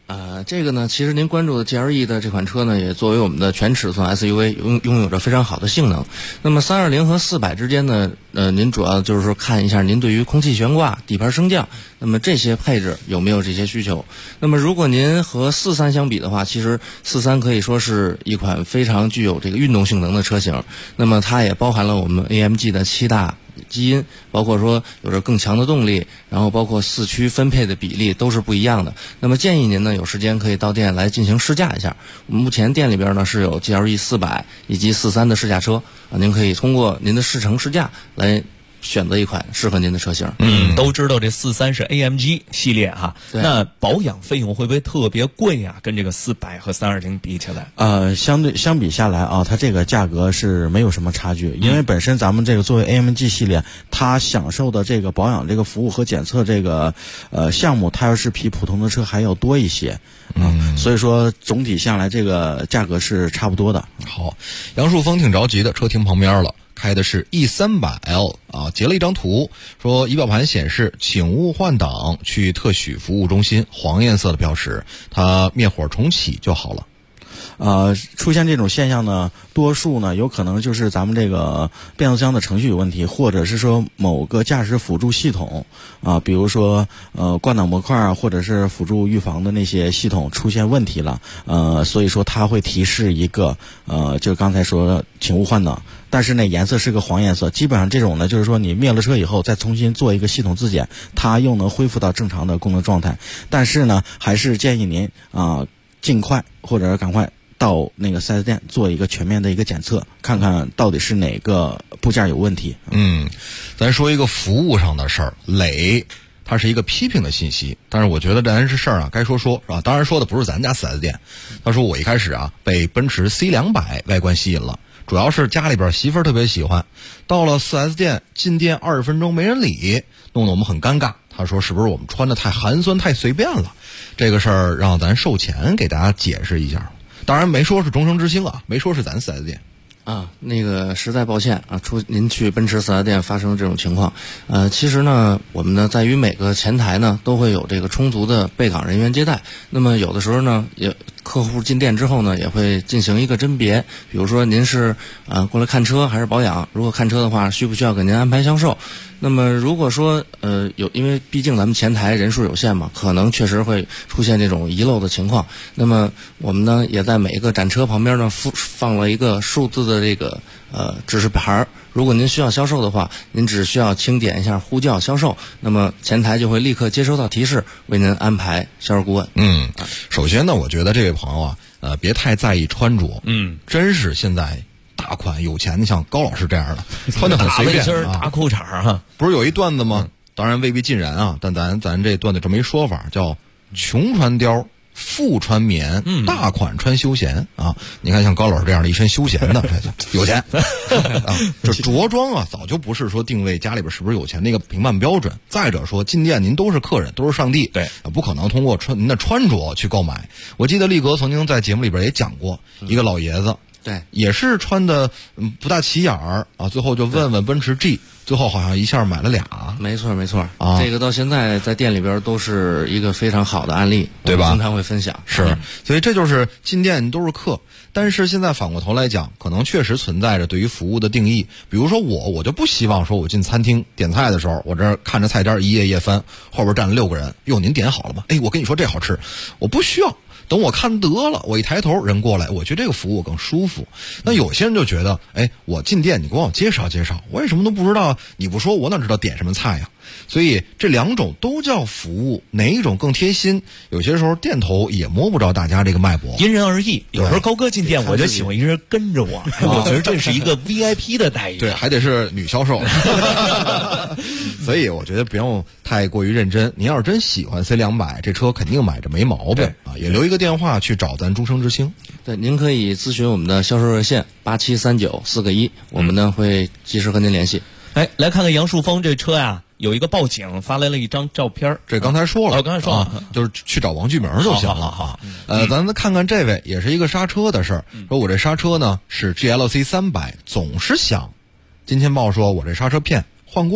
这个呢，其实您关注的 GLE 的这款车呢，也作为我们的全尺寸 SUV， 拥有着非常好的性能。那么320和400之间呢，您主要就是说看一下您对于空气悬挂、底盘升降，那么这些配置有没有这些需求。那么如果您和43相比的话，其实43可以说是一款非常具有这个运动性能的车型。那么它也包含了我们 AMG 的7大基因，包括说有着更强的动力，然后包括4驱分配的比例都是不一样的。那么建议您呢有时间可以到店来进行试驾一下。我们目前店里边呢是有 GLE 400以及43的试驾车啊，您可以通过您的试乘试驾来选择一款适合您的车型。 都知道这43是 AMG 系列哈，那保养费用会不会特别贵啊？跟这个400和320比起来？ 相比下来啊，它这个价格是没有什么差距，因为本身咱们这个作为 AMG 系列，它享受的这个保养这个服务和检测这个项目，它要是比普通的车还要多一些。所以说总体下来这个价格是差不多的。 好，杨树峰挺着急的，车停旁边了。开的是 E300L 啊，截了一张图，说仪表盘显示请勿换挡，去特许服务中心，黄颜色的标识，它灭火重启就好了。 出现这种现象呢，多数呢有可能就是咱们这个变速箱的程序有问题，或者是说某个驾驶辅助系统啊，比如说挂挡模块啊，或者是辅助预防的那些系统出现问题了，所以说它会提示一个就刚才说请勿换挡，但是呢颜色是个黄颜色。基本上这种呢就是说你灭了车以后再重新做一个系统自检，它又能恢复到正常的功能状态。但是呢还是建议您尽快或者赶快到那个 4S 店做一个全面的一个检测，看看到底是哪个部件有问题。 咱说一个服务上的事儿，磊它是一个批评的信息，但是我觉得这事儿啊该说是吧？当然说的不是咱家 4S 店。他说我一开始被奔驰 C200 外观吸引了，主要是家里边媳妇儿特别喜欢，到了 4S 店进店20分钟没人理，弄得我们很尴尬。他说是不是我们穿的太寒酸太随便了？这个事儿让咱售前给大家解释一下。当然没说是中升之星没说是咱 4S 店那个实在抱歉您去奔驰4S店发生这种情况。其实呢我们呢在于每个前台呢都会有这个充足的备岗人员接待，那么有的时候呢也客户进店之后呢也会进行一个甄别，比如说您是过来看车还是保养，如果看车的话需不需要给您安排销售。那么如果说因为毕竟咱们前台人数有限嘛，可能确实会出现这种遗漏的情况。那么我们呢也在每一个展车旁边呢放了一个数字的这个指示牌，如果您需要销售的话，您只需要轻点一下呼叫销售，那么前台就会立刻接收到提示，为您安排销售顾问。 首先呢我觉得这位朋友别太在意穿着，真是现在大款有钱的像高老师这样的穿得很随便， 大背心大裤衩不是有一段子吗？当然未必尽然但咱这段子这么一说法，叫穷穿貂富穿棉，大款穿休闲你看像高老师这样的一身休闲的这有钱这着装早就不是说定位家里边是不是有钱那个评判标准。再者说进店您都是客人，都是上帝， 对， 不可能通过您的穿着去购买。我记得力哥曾经在节目里边也讲过一个老爷子， 对， 也是穿的不大起眼儿最后就问问奔驰 G， 最后好像一下买了俩。 没错这个到现在在店里边都是一个非常好的案例， 对吧？ 经常会分享。 是，所以这就是进店都是客。但是现在反过头来讲，可能确实存在着对于服务的定义。比如说我就不希望说我进餐厅点菜的时候，我这看着菜单一页页翻，后边站了6个人，哟您点好了吗？我跟你说这好吃，我不需要。等我看得了，我一抬头人过来，我觉得这个服务更舒服。那有些人就觉得我进店你给我介绍介绍，我也什么都不知道，你不说我哪知道点什么菜呀？所以这两种都叫服务，哪一种更贴心？有些时候店头也摸不着大家这个脉搏， 因人而异。有时候高哥进店，我就喜欢一人跟着我，我觉得这是一个 VIP 的待遇。 对，还得是女销售。所以我觉得不用太过于认真。您要是真喜欢 C200 这车，肯定买着没毛病也留一个电话去找咱中升之星。 对，您可以咨询我们的销售热线8739-4个1，我们呢会及时和您联系。 来看看杨树峰这车呀，有一个报警发来了一张照片， 这刚才说了， 刚才说了就是去找王巨明就行了咱看看这位也是一个刹车的事儿，说我这刹车呢是 GLC 300，总是响。金钱豹说我这刹车片换过了，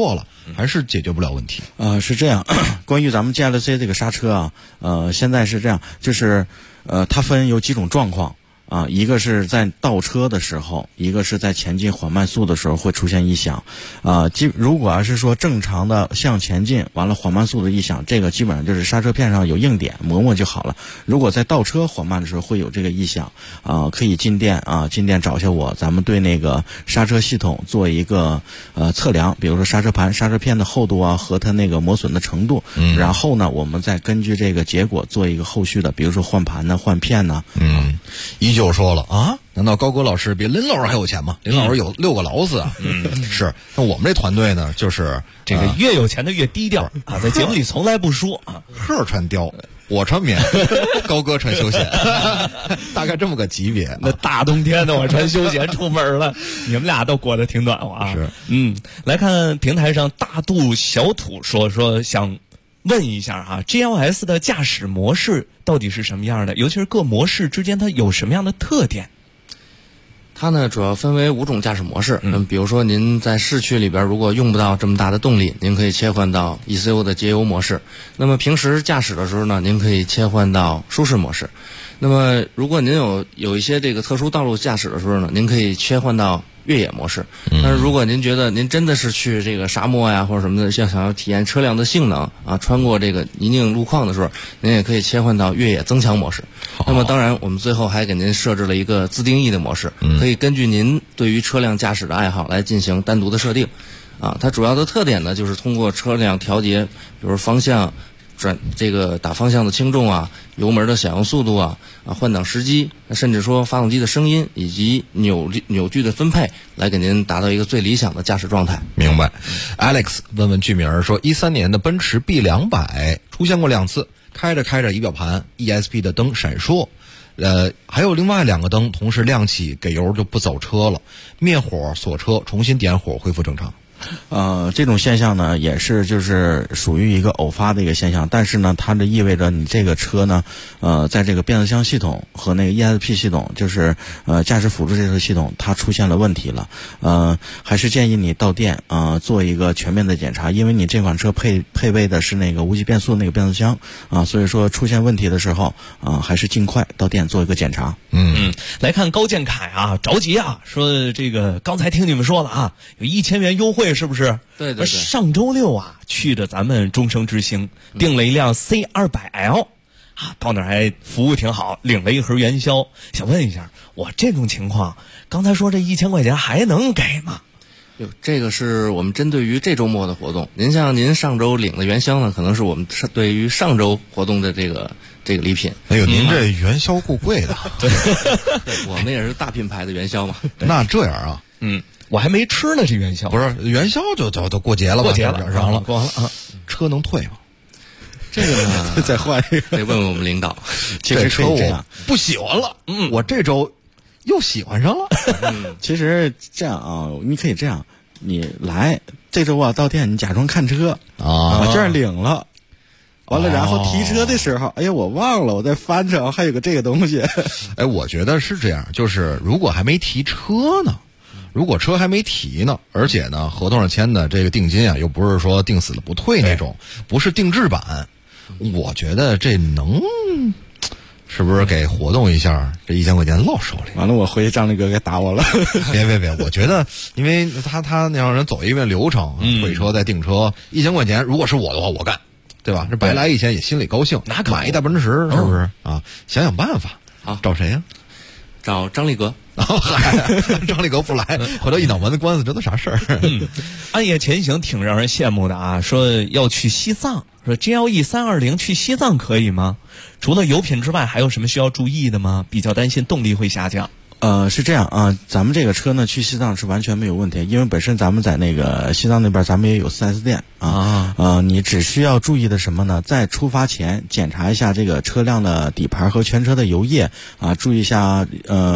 还是解决不了问题？ 是这样，关于咱们 GLC 这个刹车啊，现在是这样，就是它分有几种状况。一个是在倒车的时候，一个是在前进缓慢速的时候会出现异响。如果要是说正常的向前进，完了缓慢速的异响，这个基本上就是刹车片上有硬点，磨磨就好了。如果在倒车缓慢的时候会有这个异响，可以进店进店找一下我，咱们对那个刹车系统做一个测量，比如说刹车盘、刹车片的厚度和它那个磨损的程度。然后呢，我们再根据这个结果做一个后续的，比如说换盘呢、换片呢。 就说了啊，难道高哥老师比林老师还有钱吗？林老师有6个劳斯啊。是。那我们这团队呢，就是这个越有钱的越低调在节目里从来不说鹤穿貂，我穿棉，高哥穿休闲，大概这么个级别。 那大冬天的我穿休闲出门了，你们俩都裹得挺暖和啊。 是。 来看平台上大肚小土说想问一下GLS 的驾驶模式到底是什么样的？尤其是各模式之间它有什么样的特点？ 它呢主要分为5种驾驶模式。比如说您在市区里边如果用不到这么大的动力，您可以切换到 ECU 的节油模式。那么平时驾驶的时候呢，您可以切换到舒适模式。那么如果您有一些这个特殊道路驾驶的时候呢，您可以切换到越野模式。但是如果您觉得您真的是去这个沙漠呀或者什么的，想要体验车辆的性能穿过这个泥泞路况的时候，您也可以切换到越野增强模式。那么当然我们最后还给您设置了一个自定义的模式，可以根据您对于车辆驾驶的爱好来进行单独的设定。它主要的特点呢，就是通过车辆调节，比如方向打方向的轻重油门的响应速度换挡时机，甚至说发动机的声音以及扭矩的分配，来给您达到一个最理想的驾驶状态。 明白。Alex 问问剧名说，13年的奔驰 B200出现过2次，开着仪表盘 ESP 的灯闪烁，还有另外2个灯同时亮起，给油就不走车了，灭火锁车，重新点火恢复正常。 这种现象呢，也是就是属于一个偶发的一个现象，但是呢，它这意味着你这个车呢，在这个变速箱系统和那个 ESP 系统，就是驾驶辅助这个系统，它出现了问题了。还是建议你到店做一个全面的检查，因为你这款车配备的是那个无级变速那个变速箱所以说出现问题的时候还是尽快到店做一个检查。 来看高建凯着急说这个刚才听你们说了有1000元优惠。是不是？ 对。 上周六去的咱们中升之星，订了一辆 C200L，到那儿还服务挺好，领了一盒元宵。想问一下，我这种情况，刚才说这1000块钱还能给吗？ 这个是我们针对于这周末的活动。您上周领的元宵呢，可能是我们对于上周活动的这个礼品。 哎呦，您这元宵够贵的。 对，我们也是大品牌的元宵嘛。 那这样我还没吃呢，这元宵不是元宵就过节了吧？ 过节了， 上了， 过完了车能退吗？ 这个呢， 再换一个， 得问问我们领导。 其实车我不喜欢了，我这周又喜欢上了。 其实这样你可以这样，你来这周到店，你假装看车把券领了。完了，然后提车的时候，哎呀，我忘了，我再翻着还有个这个东西。 我觉得是这样，就是如果还没提车呢。如果车还没提呢，而且呢合同上签的这个定金又不是说定死了不退那种，不是定制版，我觉得这是不是给活动一下，这1000块钱落手里？ 完了，我回去张力哥给打我了。 别，我觉得，因为他让人走一遍流程，退车再订车，1000块钱，如果是我的话，我干，对吧？这白来1000也心里高兴，买一大奔驰，是不是想想办法找谁呀？ 找张力哥。 张力哥不来，回头一脑门子官司，这都啥事儿？ 暗夜前行挺让人羡慕的说要去西藏，说 GLE 320去西藏可以吗？除了油品之外，还有什么需要注意的吗？比较担心动力会下降。 是这样咱们这个车呢去西藏是完全没有问题，因为本身咱们在那个西藏那边咱们也有 4S 店你只需要注意的什么呢？在出发前检查一下这个车辆的底盘和全车的油液注意一下比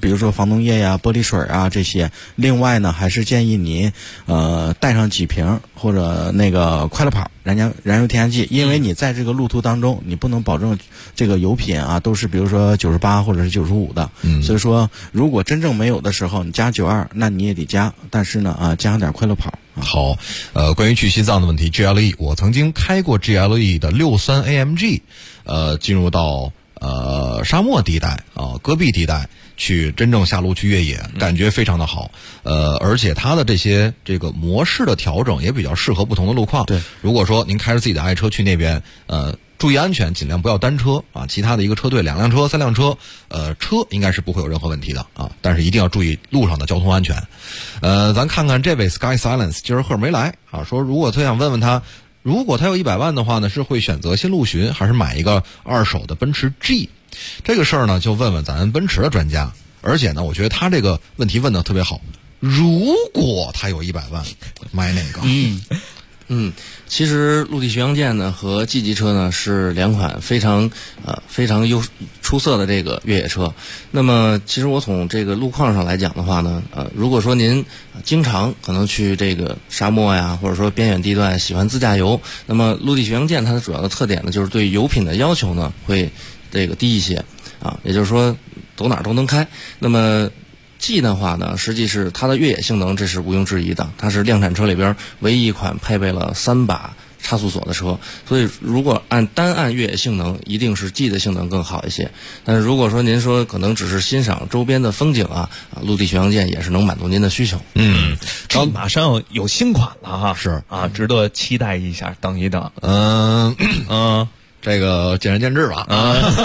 比如说防冻液呀、玻璃水啊这些。另外呢，还是建议您带上几瓶或者那个快乐跑燃油添加剂，因为你在这个路途当中，你不能保证这个油品啊都是比如说98或者是95的，所以说如果真正没有的时候，你加92，那你也得加，但是呢加上点快乐跑。 好，关于去西藏的问题 ，GLE 我曾经开过 GLE 的63 AMG， 进入到沙漠地带戈壁地带去真正下路去越野，感觉非常的好。而且它的这个模式的调整也比较适合不同的路况。 对， 如果说您开着自己的爱车去那边，注意安全，尽量不要单车啊，其他的一个车队2辆车、3辆车，车应该是不会有任何问题的啊，但是一定要注意路上的交通安全。咱看看这位 Sky Silence 今儿赫没来啊，说如果他想问问他，如果他有100万的话呢，是会选择新陆巡还是买一个二手的奔驰 G？ 这个事儿呢，就问问咱奔驰的专家。而且呢，我觉得他这个问题问得特别好。如果他有100万，买哪个？ 其实陆地巡洋舰呢和 G 级车呢是两款非常出色的这个越野车。那么其实我从这个路况上来讲的话呢，如果说您经常可能去这个沙漠呀，或者说边远地段喜欢自驾游，那么陆地巡洋舰它的主要的特点呢就是对油品的要求呢会这个低一些啊，也就是说走哪儿都能开。那么G 的话呢，实际是它的越野性能，这是毋庸置疑的，它是量产车里边唯一一款配备了3把差速锁的车，所以如果单按越野性能，一定是 G 的性能更好一些。但是如果说您说可能只是欣赏周边的风景陆地巡洋舰也是能满足您的需求。 这马上有新款了哈， 是啊，值得期待一下，等一等。 这个见仁见智吧。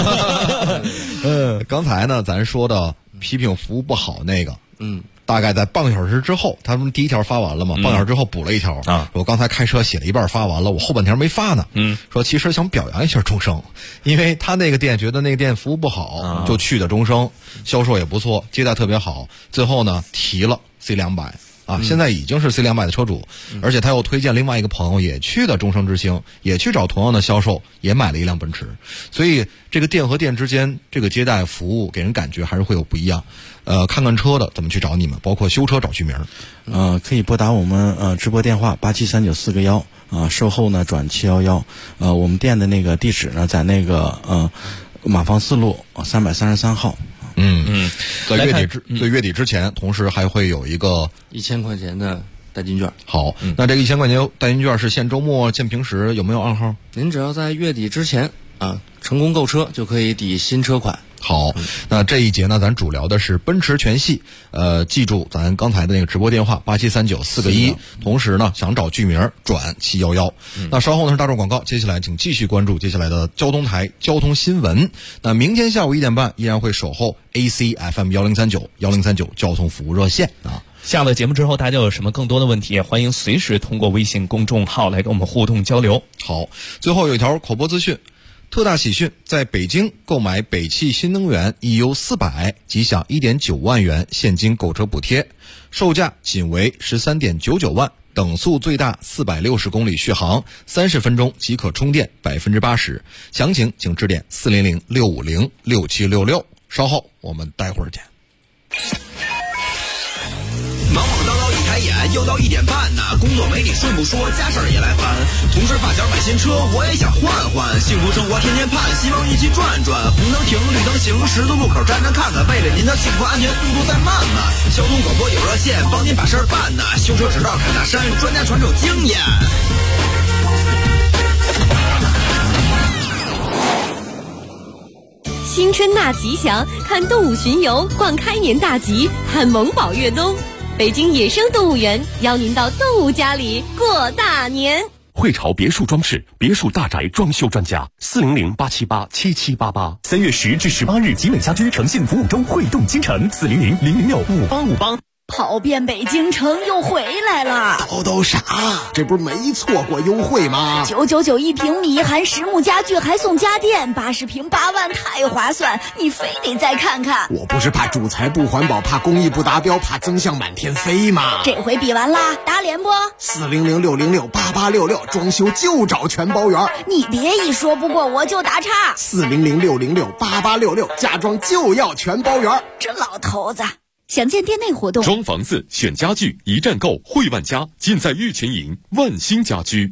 刚才呢，咱说的批评服务不好那个，大概在半个小时之后，他们第一条发完了嘛，半个小时之后补了一条我刚才开车写了一半发完了，我后半条没发呢。说其实想表扬一下中升，因为他那个店觉得那个店服务不好，就去的中升，销售也不错，接待特别好，最后呢提了 C200。现在已经是 C200 的车主，而且他又推荐另外一个朋友也去的中升之星，也去找同样的销售，也买了一辆奔驰。所以这个店和店之间这个接待服务给人感觉还是会有不一样。看看车的怎么去找你们，包括修车找居名。 可以拨打我们直播电话873941售后呢转711。我们店的那个地址呢在那个马坊4路333号。 在月底之前，同时还会有一个 1000块钱的代金券。 好，那这个1000块钱代金券是限周末限平时，有没有暗号？ 您只要在月底之前成功购车，就可以抵新车款。 好，那这一节呢，咱主聊的是奔驰全系。记住咱刚才的那个直播电话873941，同时呢，想找剧名转711。那稍后呢是大众广告，接下来请继续关注接下来的交通台交通新闻。那明天下午1点半依然会守候 ACFM 1039交通服务热线啊。 下了节目之后，大家有什么更多的问题，欢迎随时通过微信公众号来跟我们互动交流。 好，最后有一条口播资讯。特大喜讯，在北京购买北汽新能源 EU400，即享 1.9 万元现金购车补贴，售价仅为 13.99 万，等速最大460公里续航，30分钟即可充电 80%。详情请致电400-650-6766。稍后我们待会儿见。 忙忙叨叨一开眼，又到1点半呢。工作没你顺不说，家事儿也来烦。同事发小买新车，我也想换换。幸福生活天天盼，希望一起转转。红灯停，绿灯行，十字路口站站看看。为了您的幸福安全，速度再慢慢。交通广播有热线，帮您把事儿办呢。修车指导开大山，专家传授经验。 新春大吉祥，看动物巡游，逛开年大吉，看萌宝越冬。北京野生动物园邀您到动物家里过大年。 汇潮别墅装饰，别墅大宅装修专家，400-878-7788。3月10至18日，集美家居诚信服务周，汇动京城，400-006-5858。 跑遍北京城又回来了。 都啥？这不是没错过优惠吗 ？999一平米，含实木家具还送家电，80平8万，太划算！你非得再看看。 我不是怕主材不环保，怕工艺不达标，怕增项满天飞吗？ 这回比完啦，打脸不？400-606-8866，装修就找全包圆。你别一说不过我就打岔。 400-606-8866，家装就要全包圆。 这老头子。详见店内活动。 装房子选家具，一站购汇万家，尽在玉泉营万兴家居。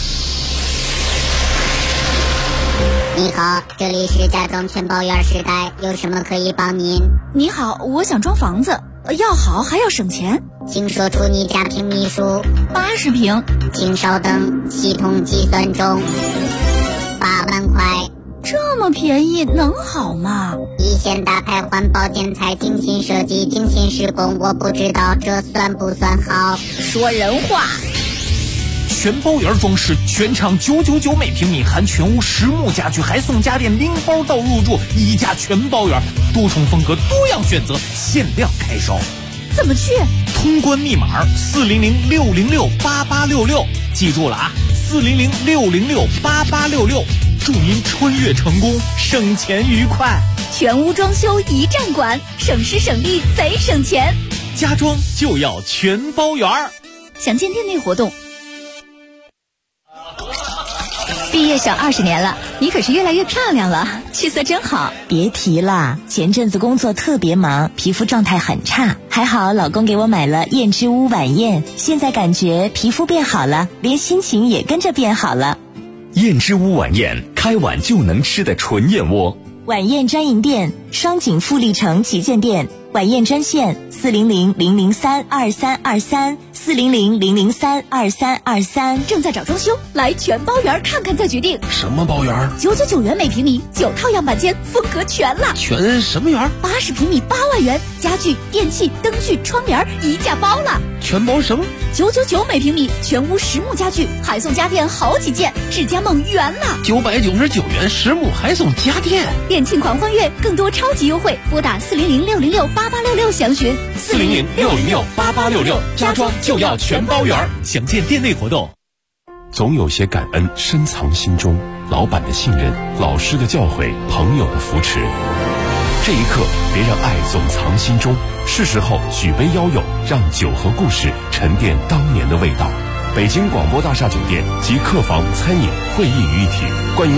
你好，这里是家装全包圆时代，有什么可以帮您？ 你好，我想装房子，要好还要省钱， 请说出你家平米数。 80平。 请稍等，系统计算中。8万块。 这么便宜能好吗？ 一线大牌环保建材，精心设计，精心施工，我不知道这算不算好。 说人话。 全包圆装饰，全场999每平米，含全屋实木家具，还送家电拎包到入住，一价全包圆，多重风格，多样选择，限量开售。 怎么去？ 通关密码400-606-8866，记住了啊，400-606-8866。祝您穿越成功，省钱愉快。 全屋装修一站管，省时省力贼省钱。 家装就要全包圆。 详见店内活动。毕业小20年了，你可是越来越漂亮了，气色真好。 别提了，前阵子工作特别忙，皮肤状态很差，还好老公给我买了燕之屋晚宴，现在感觉皮肤变好了，连心情也跟着变好了。 燕之屋晚宴，开碗就能吃的纯燕窝。 晚宴专营店，双井富力城旗舰店，晚宴专线400-003-2323，400-003-2323。 正在找装修，来全包圆看看再决定。 什么包圆 ？999元每平米，9套样板间，风格全了。 全什么圆 ？80平米8万元，家具、电器、灯具、窗帘一价包了。 全包什么 ？999每平米，全屋实木家具，还送家电好几件，智家梦圆了。 999元实木还送家电， 店庆狂欢月，更多超级优惠，拨打400-606-8866详询。 400-606-8866，家装就要全包圆。详见店内活动。 总有些感恩深藏心中，老板的信任，老师的教诲，朋友的扶持。这一刻，别让爱总藏心中，是时候举杯邀友，让酒和故事沉淀当年的味道。北京广播大厦酒店及客房、餐饮、会议于一体，关于